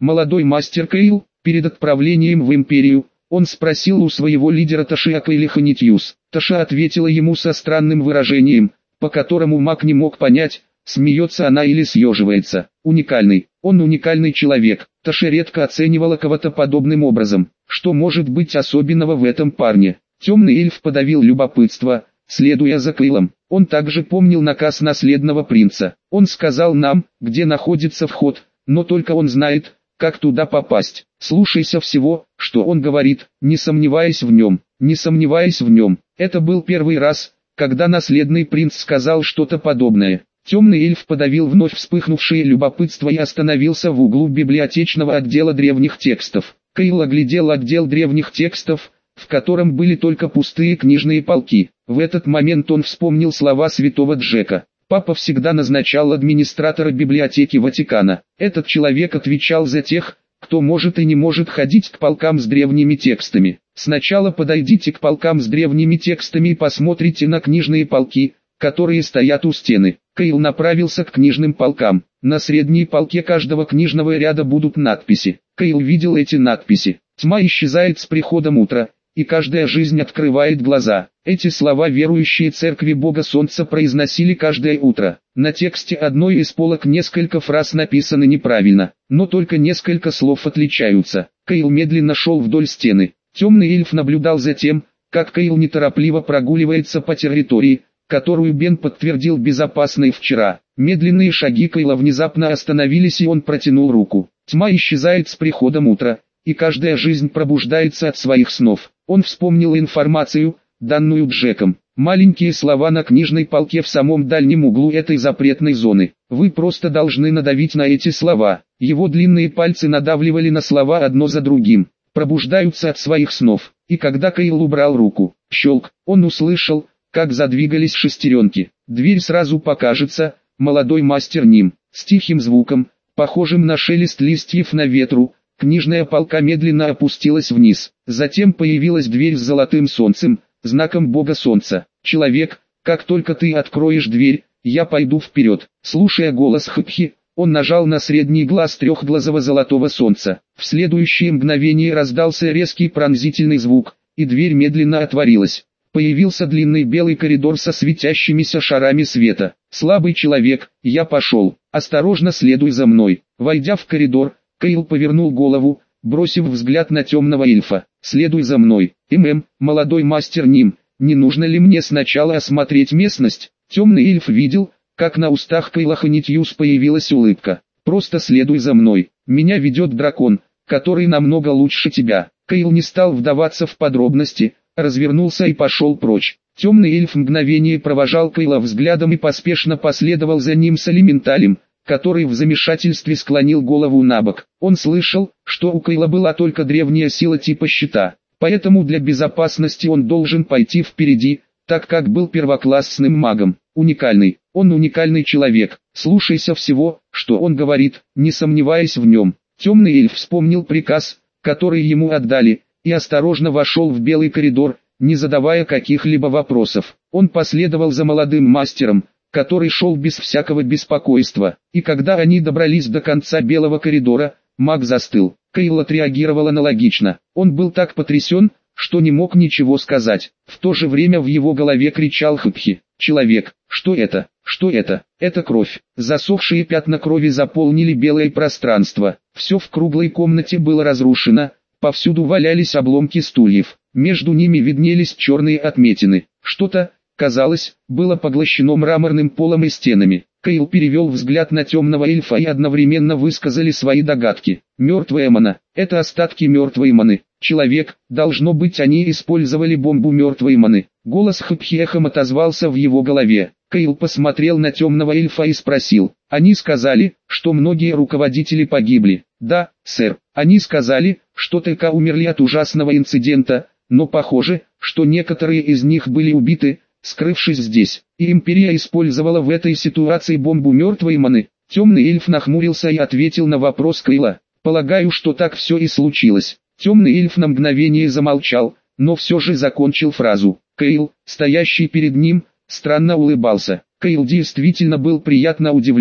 молодой мастер Кейл, перед отправлением в Империю, он спросил у своего лидера Таши о Кейле Ханитьюс. Таша ответила ему со странным выражением, по которому маг не мог понять, смеется она или съеживается. Уникальный, он уникальный человек. Таша редко оценивала кого-то подобным образом. Что может быть особенного в этом парне? Темный эльф подавил любопытство, следуя за Кейлом. Он также помнил наказ наследного принца. Он сказал нам, где находится вход, но только он знает, как туда попасть. Слушайся всего, что он говорит, не сомневаясь в нем, не сомневаясь в нем. Это был первый раз, когда наследный принц сказал что-то подобное. Темный эльф подавил вновь вспыхнувшее любопытство и остановился в углу библиотечного отдела древних текстов. Кейл оглядел отдел древних текстов, в котором были только пустые книжные полки. В этот момент он вспомнил слова святого Джека. Папа всегда назначал администратора библиотеки Ватикана. Этот человек отвечал за тех, кто может и не может ходить к полкам с древними текстами. Сначала подойдите к полкам с древними текстами и посмотрите на книжные полки, которые стоят у стены. Кейл направился к книжным полкам. На средней полке каждого книжного ряда будут надписи. Кейл видел эти надписи. Тьма исчезает с приходом утра, и каждая жизнь открывает глаза. Эти слова верующие церкви Бога Солнца произносили каждое утро. На тексте одной из полок несколько фраз написаны неправильно, но только несколько слов отличаются. Кейл медленно шел вдоль стены. Темный эльф наблюдал за тем, как Кейл неторопливо прогуливается по территории, которую Бен подтвердил безопасной вчера. Медленные шаги Кейла внезапно остановились, и он протянул руку. Тьма исчезает с приходом утра, и каждая жизнь пробуждается от своих снов. Он вспомнил информацию, данную Джеком. Маленькие слова на книжной полке в самом дальнем углу этой запретной зоны. Вы просто должны надавить на эти слова. Его длинные пальцы надавливали на слова одно за другим. Пробуждаются от своих снов. И когда Кейл убрал руку, щелк, он услышал, как задвигались шестеренки. Дверь сразу покажется, молодой мастер Ним, с тихим звуком, похожим на шелест листьев на ветру. Книжная полка медленно опустилась вниз. Затем появилась дверь с золотым солнцем, знаком Бога Солнца. Человек, как только ты откроешь дверь, я пойду вперед. Слушая голос Хпхи, он нажал на средний глаз трехглазого золотого солнца. В следующее мгновение раздался резкий пронзительный звук, и дверь медленно отворилась. Появился длинный белый коридор со светящимися шарами света. Слабый человек, я пошел. Осторожно следуй за мной. Войдя в коридор, Кейл повернул голову, бросив взгляд на темного эльфа. «Следуй за мной, ММ, молодой мастер Ним, не нужно ли мне сначала осмотреть местность?» Темный эльф видел, как на устах Кейла Ханитьюс появилась улыбка. «Просто следуй за мной, меня ведет дракон, который намного лучше тебя». Кейл не стал вдаваться в подробности, развернулся и пошел прочь. Темный эльф мгновение провожал Кейла взглядом и поспешно последовал за ним с элементалем, который в замешательстве склонил голову набок. Он слышал, что у Кейла была только древняя сила типа щита, поэтому для безопасности он должен пойти впереди, так как был первоклассным магом. Уникальный, он уникальный человек. Слушайся всего, что он говорит, не сомневаясь в нем. Темный эльф вспомнил приказ, который ему отдали, и осторожно вошел в белый коридор, не задавая каких-либо вопросов. Он последовал за молодым мастером, который шел без всякого беспокойства, и когда они добрались до конца белого коридора, маг застыл. Кейл отреагировал аналогично. Он был так потрясен, что не мог ничего сказать. В то же время в его голове кричал Хпхи. «Человек, что это? Что это? Это кровь». Засохшие пятна крови заполнили белое пространство. Все в круглой комнате было разрушено, повсюду валялись обломки стульев. Между ними виднелись черные отметины. Что-то, казалось, было поглощено мраморным полом и стенами. Кейл перевел взгляд на темного эльфа и одновременно высказали свои догадки. Мертвая мана. Это остатки мертвой маны. Человек, должно быть, они использовали бомбу мертвой маны. Голос Хпхи эхом отозвался в его голове. Кейл посмотрел на темного эльфа и спросил. Они сказали, что многие руководители погибли. Да, сэр. Они сказали, что ТК умерли от ужасного инцидента, но похоже, что некоторые из них были убиты, скрывшись здесь. И Империя использовала в этой ситуации бомбу мертвой маны. Темный эльф нахмурился и ответил на вопрос Кейла. Полагаю, что так все и случилось. Темный эльф на мгновение замолчал, но все же закончил фразу. Кейл, стоящий перед ним, странно улыбался. Кейл действительно был приятно удивлен.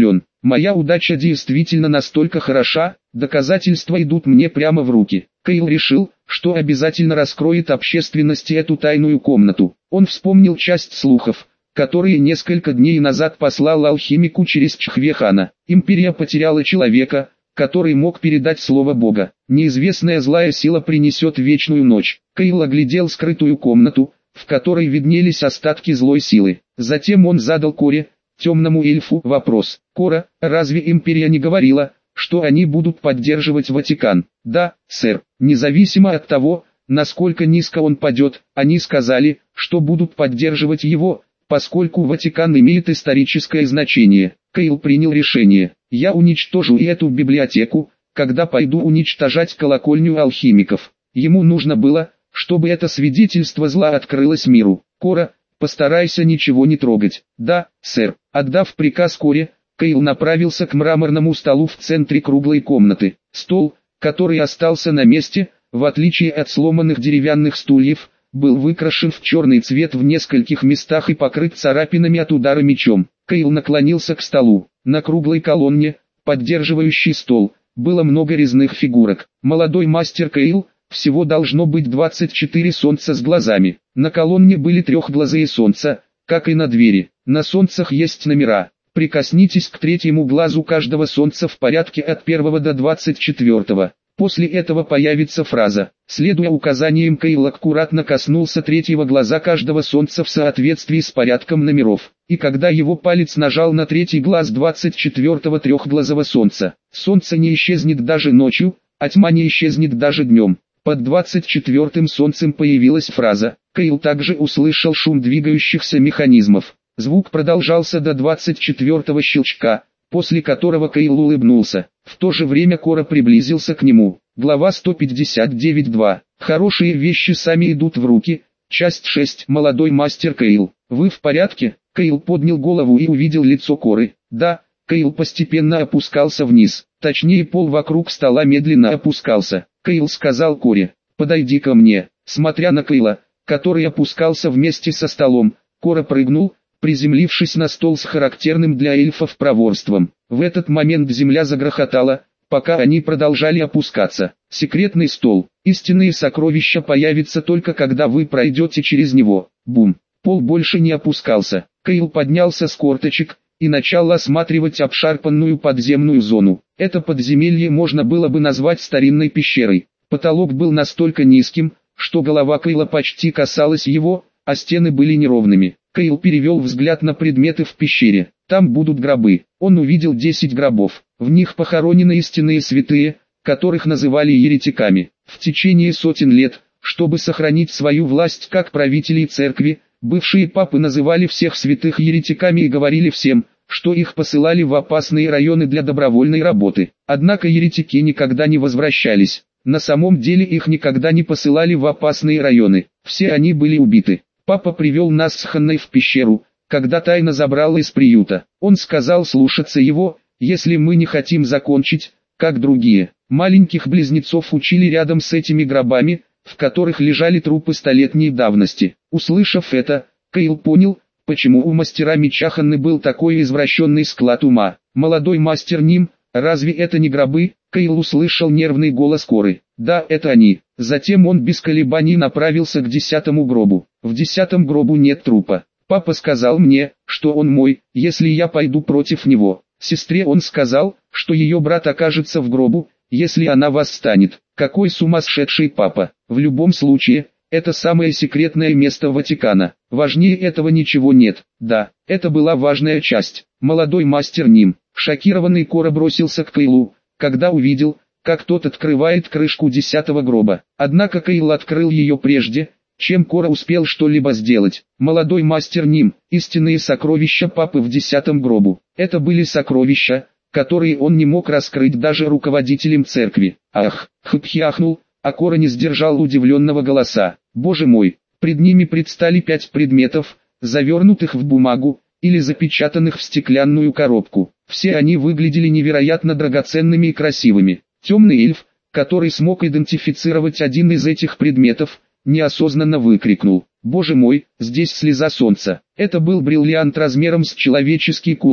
Моя удача действительно настолько хороша, доказательства идут мне прямо в руки. Кейл решил, что обязательно раскроет общественности эту тайную комнату. Он вспомнил часть слухов, которые несколько дней назад послал алхимику через Чхвехана. Империя потеряла человека, который мог передать слово Бога. Неизвестная злая сила принесет вечную ночь. Кейл оглядел скрытую комнату, в которой виднелись остатки злой силы. Затем он задал Коре, темному эльфу, вопрос. «Кора, разве Империя не говорила, что они будут поддерживать Ватикан?» «Да, сэр. Независимо от того, насколько низко он падет, они сказали, что будут поддерживать его, поскольку Ватикан имеет историческое значение». Кейл принял решение. «Я уничтожу и эту библиотеку, когда пойду уничтожать колокольню алхимиков». Ему нужно было, чтобы это свидетельство зла открылось миру. «Кора, постарайся ничего не трогать». «Да, сэр». Отдав приказ Коре, Кейл направился к мраморному столу в центре круглой комнаты. Стол, который остался на месте, в отличие от сломанных деревянных стульев, был выкрашен в черный цвет в нескольких местах и покрыт царапинами от удара мечом. Кейл наклонился к столу. На круглой колонне, поддерживающей стол, было много резных фигурок. Молодой мастер Кейл, всего должно быть двадцать четыре солнца с глазами. На колонне были трехглазые солнца, как и на двери. На солнцах есть номера. Прикоснитесь к третьему глазу каждого солнца в порядке от первого до двадцать четвёртого. После этого появится фраза. Следуя указаниям, Кейл аккуратно коснулся третьего глаза каждого солнца в соответствии с порядком номеров. И когда его палец нажал на третий глаз двадцать четвёртого трехглазого солнца, солнце не исчезнет даже ночью, а тьма не исчезнет даже днем. Под двадцать четвёртым солнцем появилась фраза. Кейл также услышал шум двигающихся механизмов. Звук продолжался до двадцать четвёртого щелчка, после которого Кейл улыбнулся. В то же время Кора приблизился к нему. Глава сто пятьдесят девять два. Хорошие вещи сами идут в руки. Часть шесть. Молодой мастер Кейл. Вы в порядке? Кейл поднял голову и увидел лицо Коры. Да. Кейл постепенно опускался вниз. Точнее, пол вокруг стола медленно опускался. Кейл сказал Коре: «Подойди ко мне». Смотря на Кейла, который опускался вместе со столом, Кора прыгнул, приземлившись на стол с характерным для эльфов проворством. В этот момент земля загрохотала, пока они продолжали опускаться. Секретный стол. Истинные сокровища появятся только когда вы пройдете через него. Бум. Пол больше не опускался. Кейл поднялся с корточек и начал осматривать обшарпанную подземную зону. Это подземелье можно было бы назвать старинной пещерой. Потолок был настолько низким, что голова Кейла почти касалась его, а стены были неровными. Кейл перевел взгляд на предметы в пещере. Там будут гробы. Он увидел десять гробов. В них похоронены истинные святые, которых называли еретиками. В течение сотен лет, чтобы сохранить свою власть как правителей церкви, бывшие папы называли всех святых еретиками и говорили всем, что их посылали в опасные районы для добровольной работы. Однако еретики никогда не возвращались. На самом деле их никогда не посылали в опасные районы. Все они были убиты. Папа привел нас с Ханной в пещеру, когда тайно забрал из приюта. Он сказал слушаться его, если мы не хотим закончить, как другие. Маленьких близнецов учили рядом с этими гробами, в которых лежали трупы столетней давности. Услышав это, Кейл понял, почему у мастера меча Ханны был такой извращенный склад ума. Молодой мастер Ним, разве это не гробы? Кейл услышал нервный голос Коры. Да, это они. Затем он без колебаний направился к десятому гробу. В десятом гробу нет трупа. Папа сказал мне, что он мой, если я пойду против него. Сестре он сказал, что ее брат окажется в гробу, если она восстанет. Какой сумасшедший папа. В любом случае, это самое секретное место Ватикана. Важнее этого ничего нет. Да, это была важная часть. Молодой мастер Ним, шокированный Кора бросился к Кейлу, когда увидел, как тот открывает крышку десятого гроба. Однако Кейл открыл ее прежде, чем Кора успел что-либо сделать. Молодой мастер Ним, истинные сокровища папы в десятом гробу. Это были сокровища, которые он не мог раскрыть даже руководителям церкви. Ах, Хпхи ахнул, а Кора не сдержал удивленного голоса. Боже мой, пред ними предстали пять предметов, завернутых в бумагу, или запечатанных в стеклянную коробку. Все они выглядели невероятно драгоценными и красивыми. Темный эльф, который смог идентифицировать один из этих предметов, неосознанно выкрикнул: «Боже мой, здесь слеза солнца!» Это был бриллиант размером с человеческий кулак,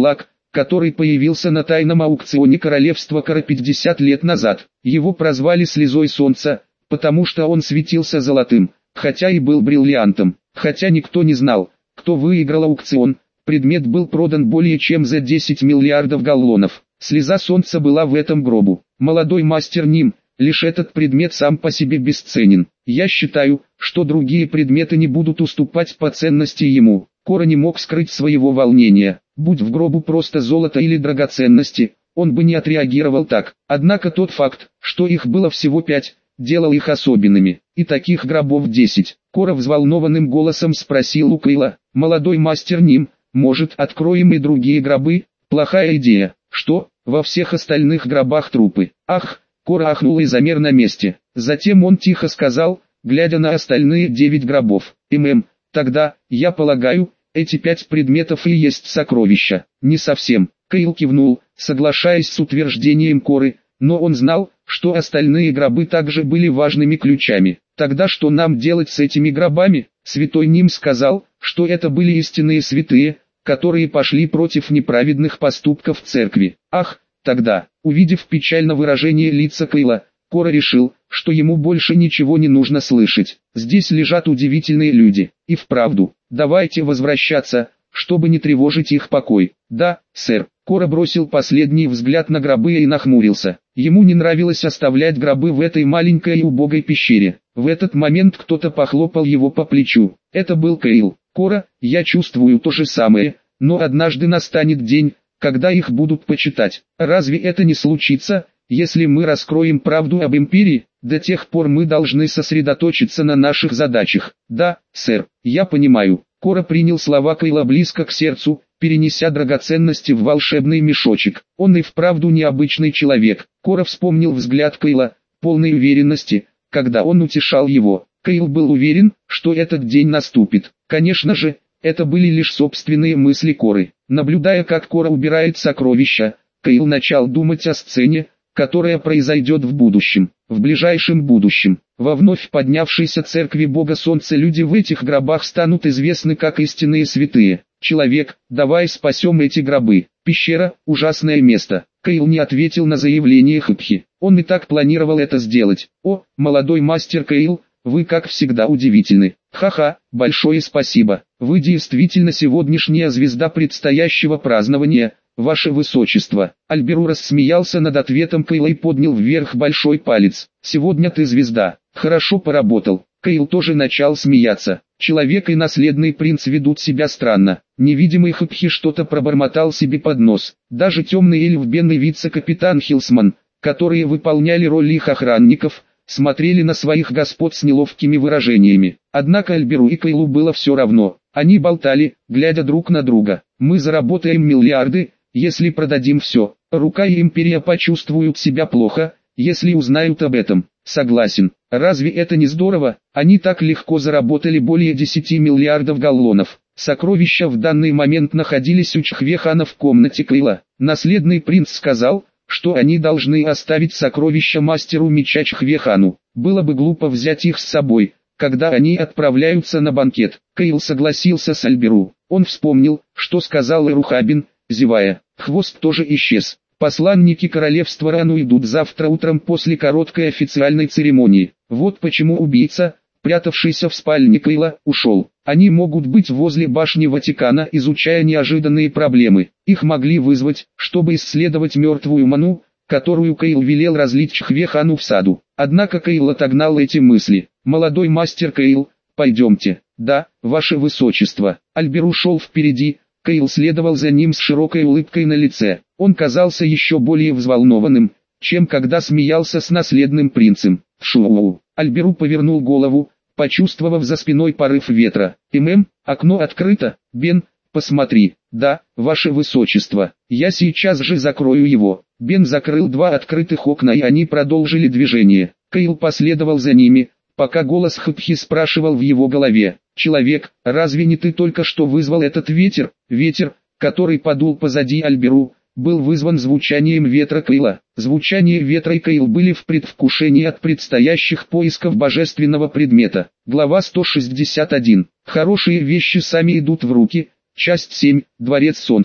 который появился на тайном аукционе королевства Кора пятьдесят лет назад. Его прозвали «Слезой солнца», потому что он светился золотым, хотя и был бриллиантом. Хотя никто не знал, кто выиграл аукцион, предмет был продан более чем за десять миллиардов галлонов. Слеза солнца была в этом гробу. Молодой мастер Ним, лишь этот предмет сам по себе бесценен. Я считаю, что другие предметы не будут уступать по ценности ему. Кора не мог скрыть своего волнения. Будь в гробу просто золото или драгоценности, он бы не отреагировал так. Однако тот факт, что их было всего пять, делал их особенными. И таких гробов десять. Кора взволнованным голосом спросил у Кейла: «Молодой мастер Ним, может, откроем и другие гробы?» «Плохая идея. Что, во всех остальных гробах трупы?» «Ах!» Кора ахнул и замер на месте. Затем он тихо сказал, глядя на остальные девять гробов: «Мм, тогда, я полагаю, эти пять предметов и есть сокровища». «Не совсем». Кейл кивнул, соглашаясь с утверждением Коры, но он знал, что остальные гробы также были важными ключами. «Тогда что нам делать с этими гробами?» Святой Ним сказал, что это были истинные святые, которые пошли против неправедных поступков церкви. «Ах, тогда», увидев печальное выражение лица Кейла, Кора решил, что ему больше ничего не нужно слышать. Здесь лежат удивительные люди. И вправду, давайте возвращаться, чтобы не тревожить их покой. «Да, сэр». Кора бросил последний взгляд на гробы и нахмурился. Ему не нравилось оставлять гробы в этой маленькой и убогой пещере. В этот момент кто-то похлопал его по плечу. Это был Кейл. «Кора, я чувствую то же самое, но однажды настанет день, когда их будут почитать. Разве это не случится, если мы раскроем правду об империи? До тех пор мы должны сосредоточиться на наших задачах». «Да, сэр, я понимаю». Кора принял слова Кейла близко к сердцу, перенеся драгоценности в волшебный мешочек. Он и вправду необычный человек. Кора вспомнил взгляд Кейла, полной уверенности, когда он утешал его. Кейл был уверен, что этот день наступит. Конечно же, это были лишь собственные мысли Коры. Наблюдая, как Кора убирает сокровища, Кейл начал думать о сцене, которая произойдет в будущем. В ближайшем будущем, во вновь поднявшейся церкви Бога Солнца люди в этих гробах станут известны как истинные святые. «Человек, давай спасем эти гробы». Пещера – ужасное место. Кейл не ответил на заявление Хипхи. Он и так планировал это сделать. «О, молодой мастер Кейл, вы как всегда удивительны». «Ха-ха, большое спасибо. Вы действительно сегодняшняя звезда предстоящего празднования, ваше высочество». Альберу рассмеялся над ответом Кейла и поднял вверх большой палец. «Сегодня ты звезда. Хорошо поработал». Кейл тоже начал смеяться. Человек и наследный принц ведут себя странно. Невидимый Хипхи что-то пробормотал себе под нос. Даже темный эльф Бен и вице-капитан Хилсман, которые выполняли роль их охранников, смотрели на своих господ с неловкими выражениями. Однако Альберу и Кейлу было все равно. Они болтали, глядя друг на друга. «Мы заработаем миллиарды, если продадим все. Рука и империя почувствуют себя плохо, если узнают об этом». «Согласен. Разве это не здорово? Они так легко заработали более десяти миллиардов галлонов». Сокровища в данный момент находились у Чхвехана в комнате Кейла. Наследный принц сказал, что они должны оставить сокровища мастеру меча Чхвехану. Было бы глупо взять их с собой, когда они отправляются на банкет. Кейл согласился с Альберу. Он вспомнил, что сказал Эрухабин, зевая. Хвост тоже исчез. Посланники королевства Рану идут завтра утром после короткой официальной церемонии. Вот почему убийца, прятавшийся в спальне Кейла, ушел. Они могут быть возле башни Ватикана, изучая неожиданные проблемы. Их могли вызвать, чтобы исследовать мертвую ману, которую Кейл велел разлить Чхвехану в саду. Однако Кейл отогнал эти мысли. «Молодой мастер Кейл, пойдемте». «Да, ваше высочество». Альбер ушел впереди, Кейл следовал за ним с широкой улыбкой на лице. Он казался еще более взволнованным, чем когда смеялся с наследным принцем. Шоу. Альберу повернул голову, почувствовав за спиной порыв ветра. «ММ, окно открыто. Бен, посмотри». «Да, ваше высочество. Я сейчас же закрою его». Бен закрыл два открытых окна, и они продолжили движение. Кейл последовал за ними, пока голос Хипхи спрашивал в его голове. «Человек, разве не ты только что вызвал этот ветер?» Ветер, который подул позади Альберу, был вызван звучанием ветра Кейла. Звучание ветра и Кейл были в предвкушении от предстоящих поисков божественного предмета. Глава сто шестьдесят один. Хорошие вещи сами идут в руки. Часть семь. Дворец Солнца.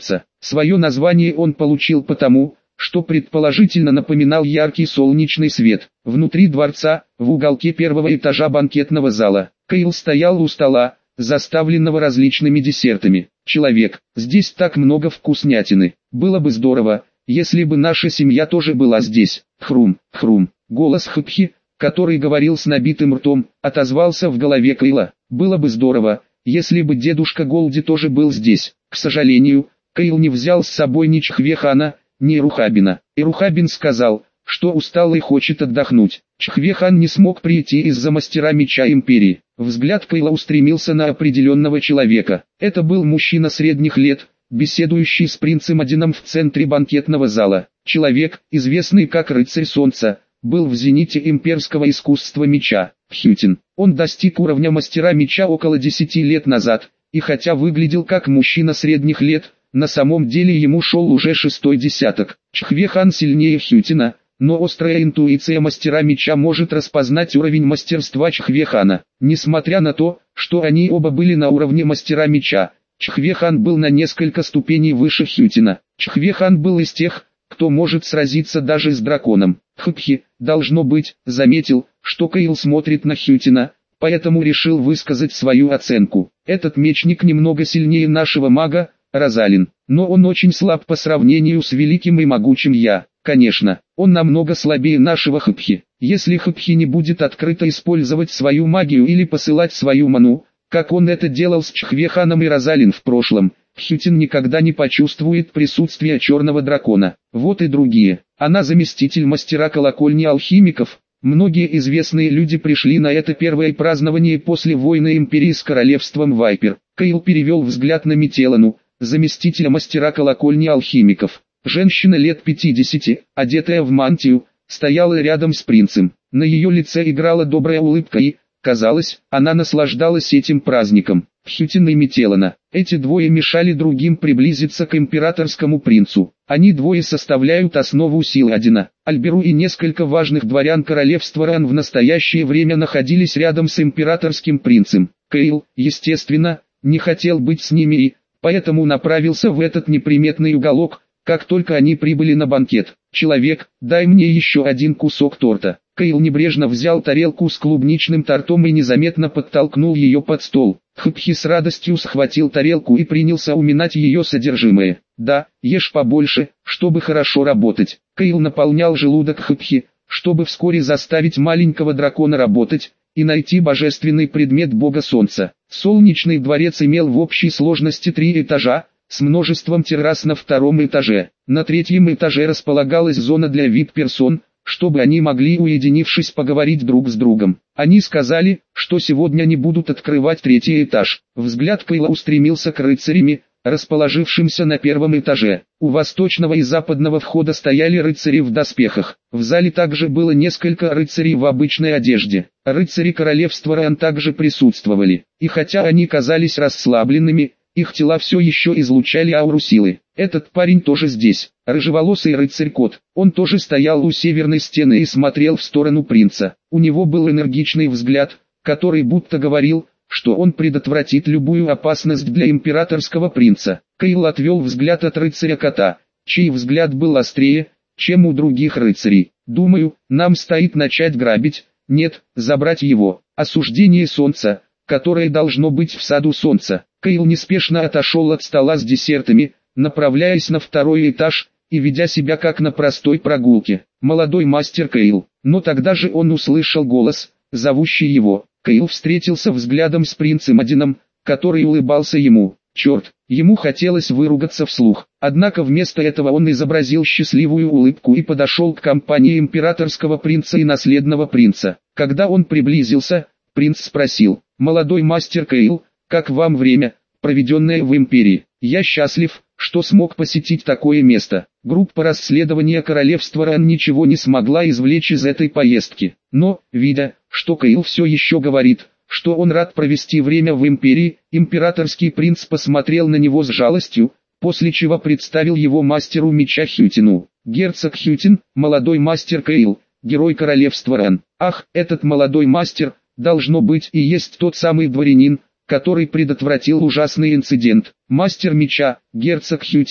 Свое название он получил потому, что предположительно напоминал яркий солнечный свет. Внутри дворца, в уголке первого этажа банкетного зала, Кейл стоял у стола, заставленного различными десертами. «Человек, здесь так много вкуснятины. Было бы здорово, если бы наша семья тоже была здесь». Хрум, хрум. Голос Хыпхи, который говорил с набитым ртом, отозвался в голове Кейла. «Было бы здорово, если бы дедушка Голди тоже был здесь». К сожалению, Кейл не взял с собой ни Чхвехана, ни Рухабина. И Рухабин сказал, что устал и хочет отдохнуть. Чхвехан не смог прийти из-за мастера меча империи. Взгляд Кейла устремился на определенного человека. Это был мужчина средних лет, беседующий с принцем Одином в центре банкетного зала. Человек, известный как Рыцарь Солнца, был в зените имперского искусства меча. Хьютин. Он достиг уровня мастера меча около десяти лет назад, и хотя выглядел как мужчина средних лет, на самом деле ему шел уже шестой десяток. Чхвехан сильнее Хьютина, но острая интуиция мастера меча может распознать уровень мастерства Чхвехана. Несмотря на то, что они оба были на уровне мастера меча, Чхвехан был на несколько ступеней выше Хьютина. Чхвехан был из тех, кто может сразиться даже с драконом. Хыпхи, должно быть, заметил, что Кейл смотрит на Хьютина, поэтому решил высказать свою оценку. Этот мечник немного сильнее нашего мага, Розалин, но он очень слаб по сравнению с великим и могучим я. Конечно, он намного слабее нашего Хыпхи. Если Хыпхи не будет открыто использовать свою магию или посылать свою ману, как он это делал с Чхвеханом и Розалин в прошлом, Хьютин никогда не почувствует присутствие черного дракона. Вот и другие. Она заместитель мастера колокольни алхимиков. Многие известные люди пришли на это первое празднование после войны империи с королевством Вайпер. Кейл перевел взгляд на Метелану, заместителя мастера колокольни алхимиков. Женщина лет пятидесяти, одетая в мантию, стояла рядом с принцем. На ее лице играла добрая улыбка и, казалось, она наслаждалась этим праздником. Хьютин и Метелана. Эти двое мешали другим приблизиться к императорскому принцу. Они двое составляют основу сил Одина. Альберу и несколько важных дворян королевства Ран в настоящее время находились рядом с императорским принцем. Кейл, естественно, не хотел быть с ними и, поэтому направился в этот неприметный уголок, как только они прибыли на банкет. «Человек, дай мне еще один кусок торта». Кейл небрежно взял тарелку с клубничным тортом и незаметно подтолкнул ее под стол. Хыпхи с радостью схватил тарелку и принялся уминать ее содержимое. «Да, ешь побольше, чтобы хорошо работать». Кейл наполнял желудок Хыпхи, чтобы вскоре заставить маленького дракона работать и найти божественный предмет бога солнца. Солнечный дворец имел в общей сложности три этажа, с множеством террас на втором этаже. На третьем этаже располагалась зона для вип-персон, чтобы они могли, уединившись, поговорить друг с другом. Они сказали, что сегодня не будут открывать третий этаж. Взгляд Кейла устремился к рыцарями, расположившимся на первом этаже. У восточного и западного входа стояли рыцари в доспехах. В зале также было несколько рыцарей в обычной одежде. Рыцари королевства Ран также присутствовали. И хотя они казались расслабленными, их тела все еще излучали ауру силы. Этот парень тоже здесь. Рыжеволосый рыцарь-кот. Он тоже стоял у северной стены и смотрел в сторону принца. У него был энергичный взгляд, который будто говорил, что он предотвратит любую опасность для императорского принца. Кейл отвел взгляд от рыцаря-кота, чей взгляд был острее, чем у других рыцарей. «Думаю, нам стоит начать грабить, нет, забрать его». Осуждение солнца, которое должно быть в саду солнца. Кейл неспешно отошел от стола с десертами, направляясь на второй этаж, и ведя себя как на простой прогулке. «Молодой мастер Кейл». Но тогда же он услышал голос, зовущий его. Кейл встретился взглядом с принцем Одином, который улыбался ему. Черт, ему хотелось выругаться вслух. Однако вместо этого он изобразил счастливую улыбку и подошел к компании императорского принца и наследного принца. Когда он приблизился, принц спросил: «Молодой мастер Кейл, как вам время, проведенное в империи?» «Я счастлив, что смог посетить такое место». Группа расследования королевства Ран ничего не смогла извлечь из этой поездки. Но, видя, что Кейл все еще говорит, что он рад провести время в империи, императорский принц посмотрел на него с жалостью, после чего представил его мастеру меча Хьютину. «Герцог Хьютин, молодой мастер Кейл, герой королевства Ран». «Ах, этот молодой мастер, должно быть и есть тот самый дворянин, который предотвратил ужасный инцидент». «Мастер меча, герцог Хьютин»,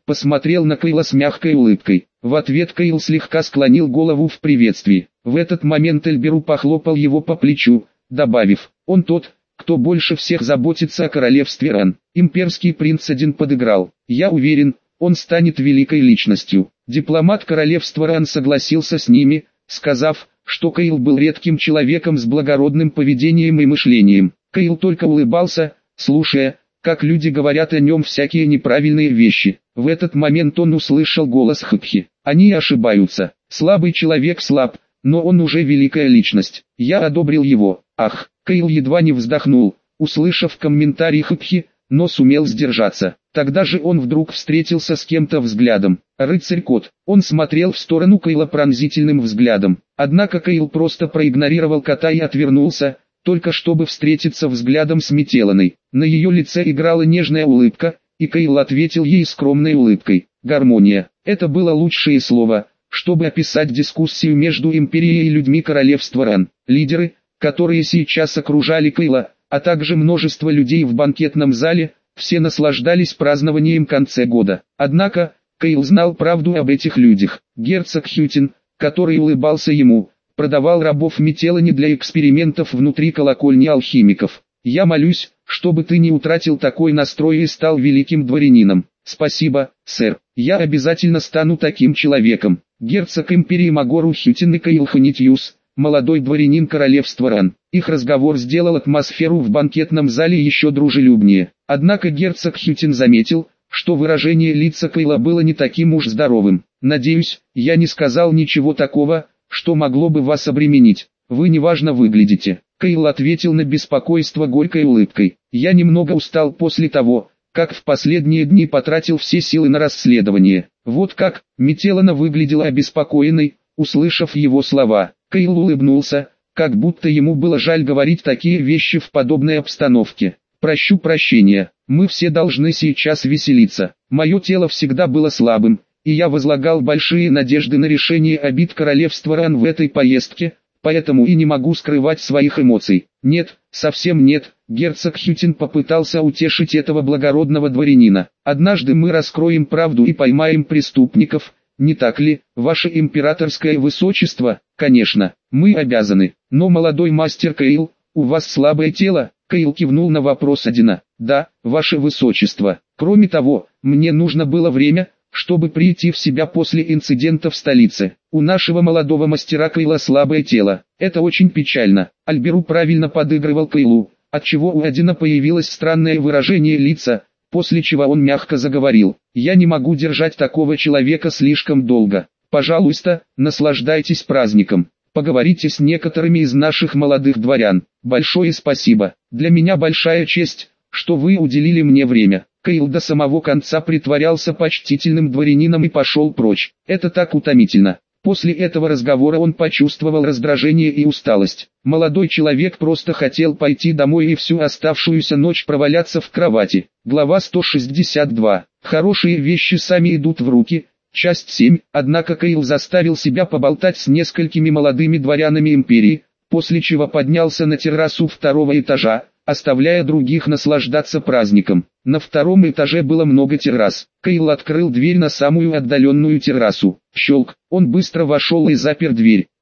посмотрел на Кайла с мягкой улыбкой. В ответ Кайл слегка склонил голову в приветствии. В этот момент Эльберу похлопал его по плечу, добавив: «Он тот, кто больше всех заботится о королевстве Ран». Имперский принц один подыграл. «Я уверен, он станет великой личностью». Дипломат королевства Ран согласился с ними, сказав, что Кайл был редким человеком с благородным поведением и мышлением. Кайл только улыбался, слушая, как люди говорят о нем всякие неправильные вещи. В этот момент он услышал голос Хыкхи. «Они ошибаются. Слабый человек слаб, но он уже великая личность. Я одобрил его». Ах, Кайл едва не вздохнул, услышав комментарий Хыкхи, но сумел сдержаться. Тогда же он вдруг встретился с кем-то взглядом. Рыцарь-кот. Он смотрел в сторону Кайла пронзительным взглядом. Однако Кайл просто проигнорировал кота и отвернулся, только чтобы встретиться взглядом с Метеланой. На ее лице играла нежная улыбка, и Кайл ответил ей скромной улыбкой. Гармония. Это было лучшее слово, чтобы описать дискуссию между Империей и людьми королевства Ран. Лидеры, которые сейчас окружали Кайла, а также множество людей в банкетном зале, все наслаждались празднованием конца года. Однако, Кайл знал правду об этих людях. Герцог Хьютин, который улыбался ему, продавал рабов Метелане для экспериментов внутри колокольни алхимиков. «Я молюсь, чтобы ты не утратил такой настрой и стал великим дворянином». «Спасибо, сэр, я обязательно стану таким человеком». Герцог Империи Магору Хьютин и Кайл Ханитьюс, молодой дворянин королевства Ран. Их разговор сделал атмосферу в банкетном зале еще дружелюбнее. Однако герцог Хьютин заметил, что выражение лица Кайла было не таким уж здоровым. «Надеюсь, я не сказал ничего такого, что могло бы вас обременить. Вы неважно выглядите». Кайл ответил на беспокойство горькой улыбкой. «Я немного устал после того, как в последние дни потратил все силы на расследование». Вот как. Метелана выглядела обеспокоенной, услышав его слова. Кайл улыбнулся, как будто ему было жаль говорить такие вещи в подобной обстановке. «Прощу прощения, мы все должны сейчас веселиться. Мое тело всегда было слабым, и я возлагал большие надежды на решение обид королевства Ран в этой поездке, поэтому и не могу скрывать своих эмоций». «Нет, совсем нет», герцог Хьютин попытался утешить этого благородного дворянина. «Однажды мы раскроем правду и поймаем преступников, не так ли, ваше императорское высочество?» «Конечно, мы обязаны. Но, молодой мастер Кайл, у вас слабое тело?» Кайл кивнул на вопрос Одина. «Да, ваше высочество. Кроме того, мне нужно было время, чтобы прийти в себя после инцидента в столице. У нашего молодого мастера Кайла слабое тело. Это очень печально». Альберу правильно подыгрывал Кайлу, отчего у Одина появилось странное выражение лица, после чего он мягко заговорил. «Я не могу держать такого человека слишком долго. Пожалуйста, наслаждайтесь праздником. Поговорите с некоторыми из наших молодых дворян. Большое спасибо. Для меня большая честь, что вы уделили мне время». Кайл до самого конца притворялся почтительным дворянином и пошел прочь. Это так утомительно. После этого разговора он почувствовал раздражение и усталость. Молодой человек просто хотел пойти домой и всю оставшуюся ночь проваляться в кровати. Глава сто шестьдесят два. Хорошие вещи сами идут в руки. Часть семь. Однако Кайл заставил себя поболтать с несколькими молодыми дворянами империи, после чего поднялся на террасу второго этажа, оставляя других наслаждаться праздником. На втором этаже было много террас. Кайл открыл дверь на самую отдаленную террасу. Щелк. Он быстро вошел и запер дверь.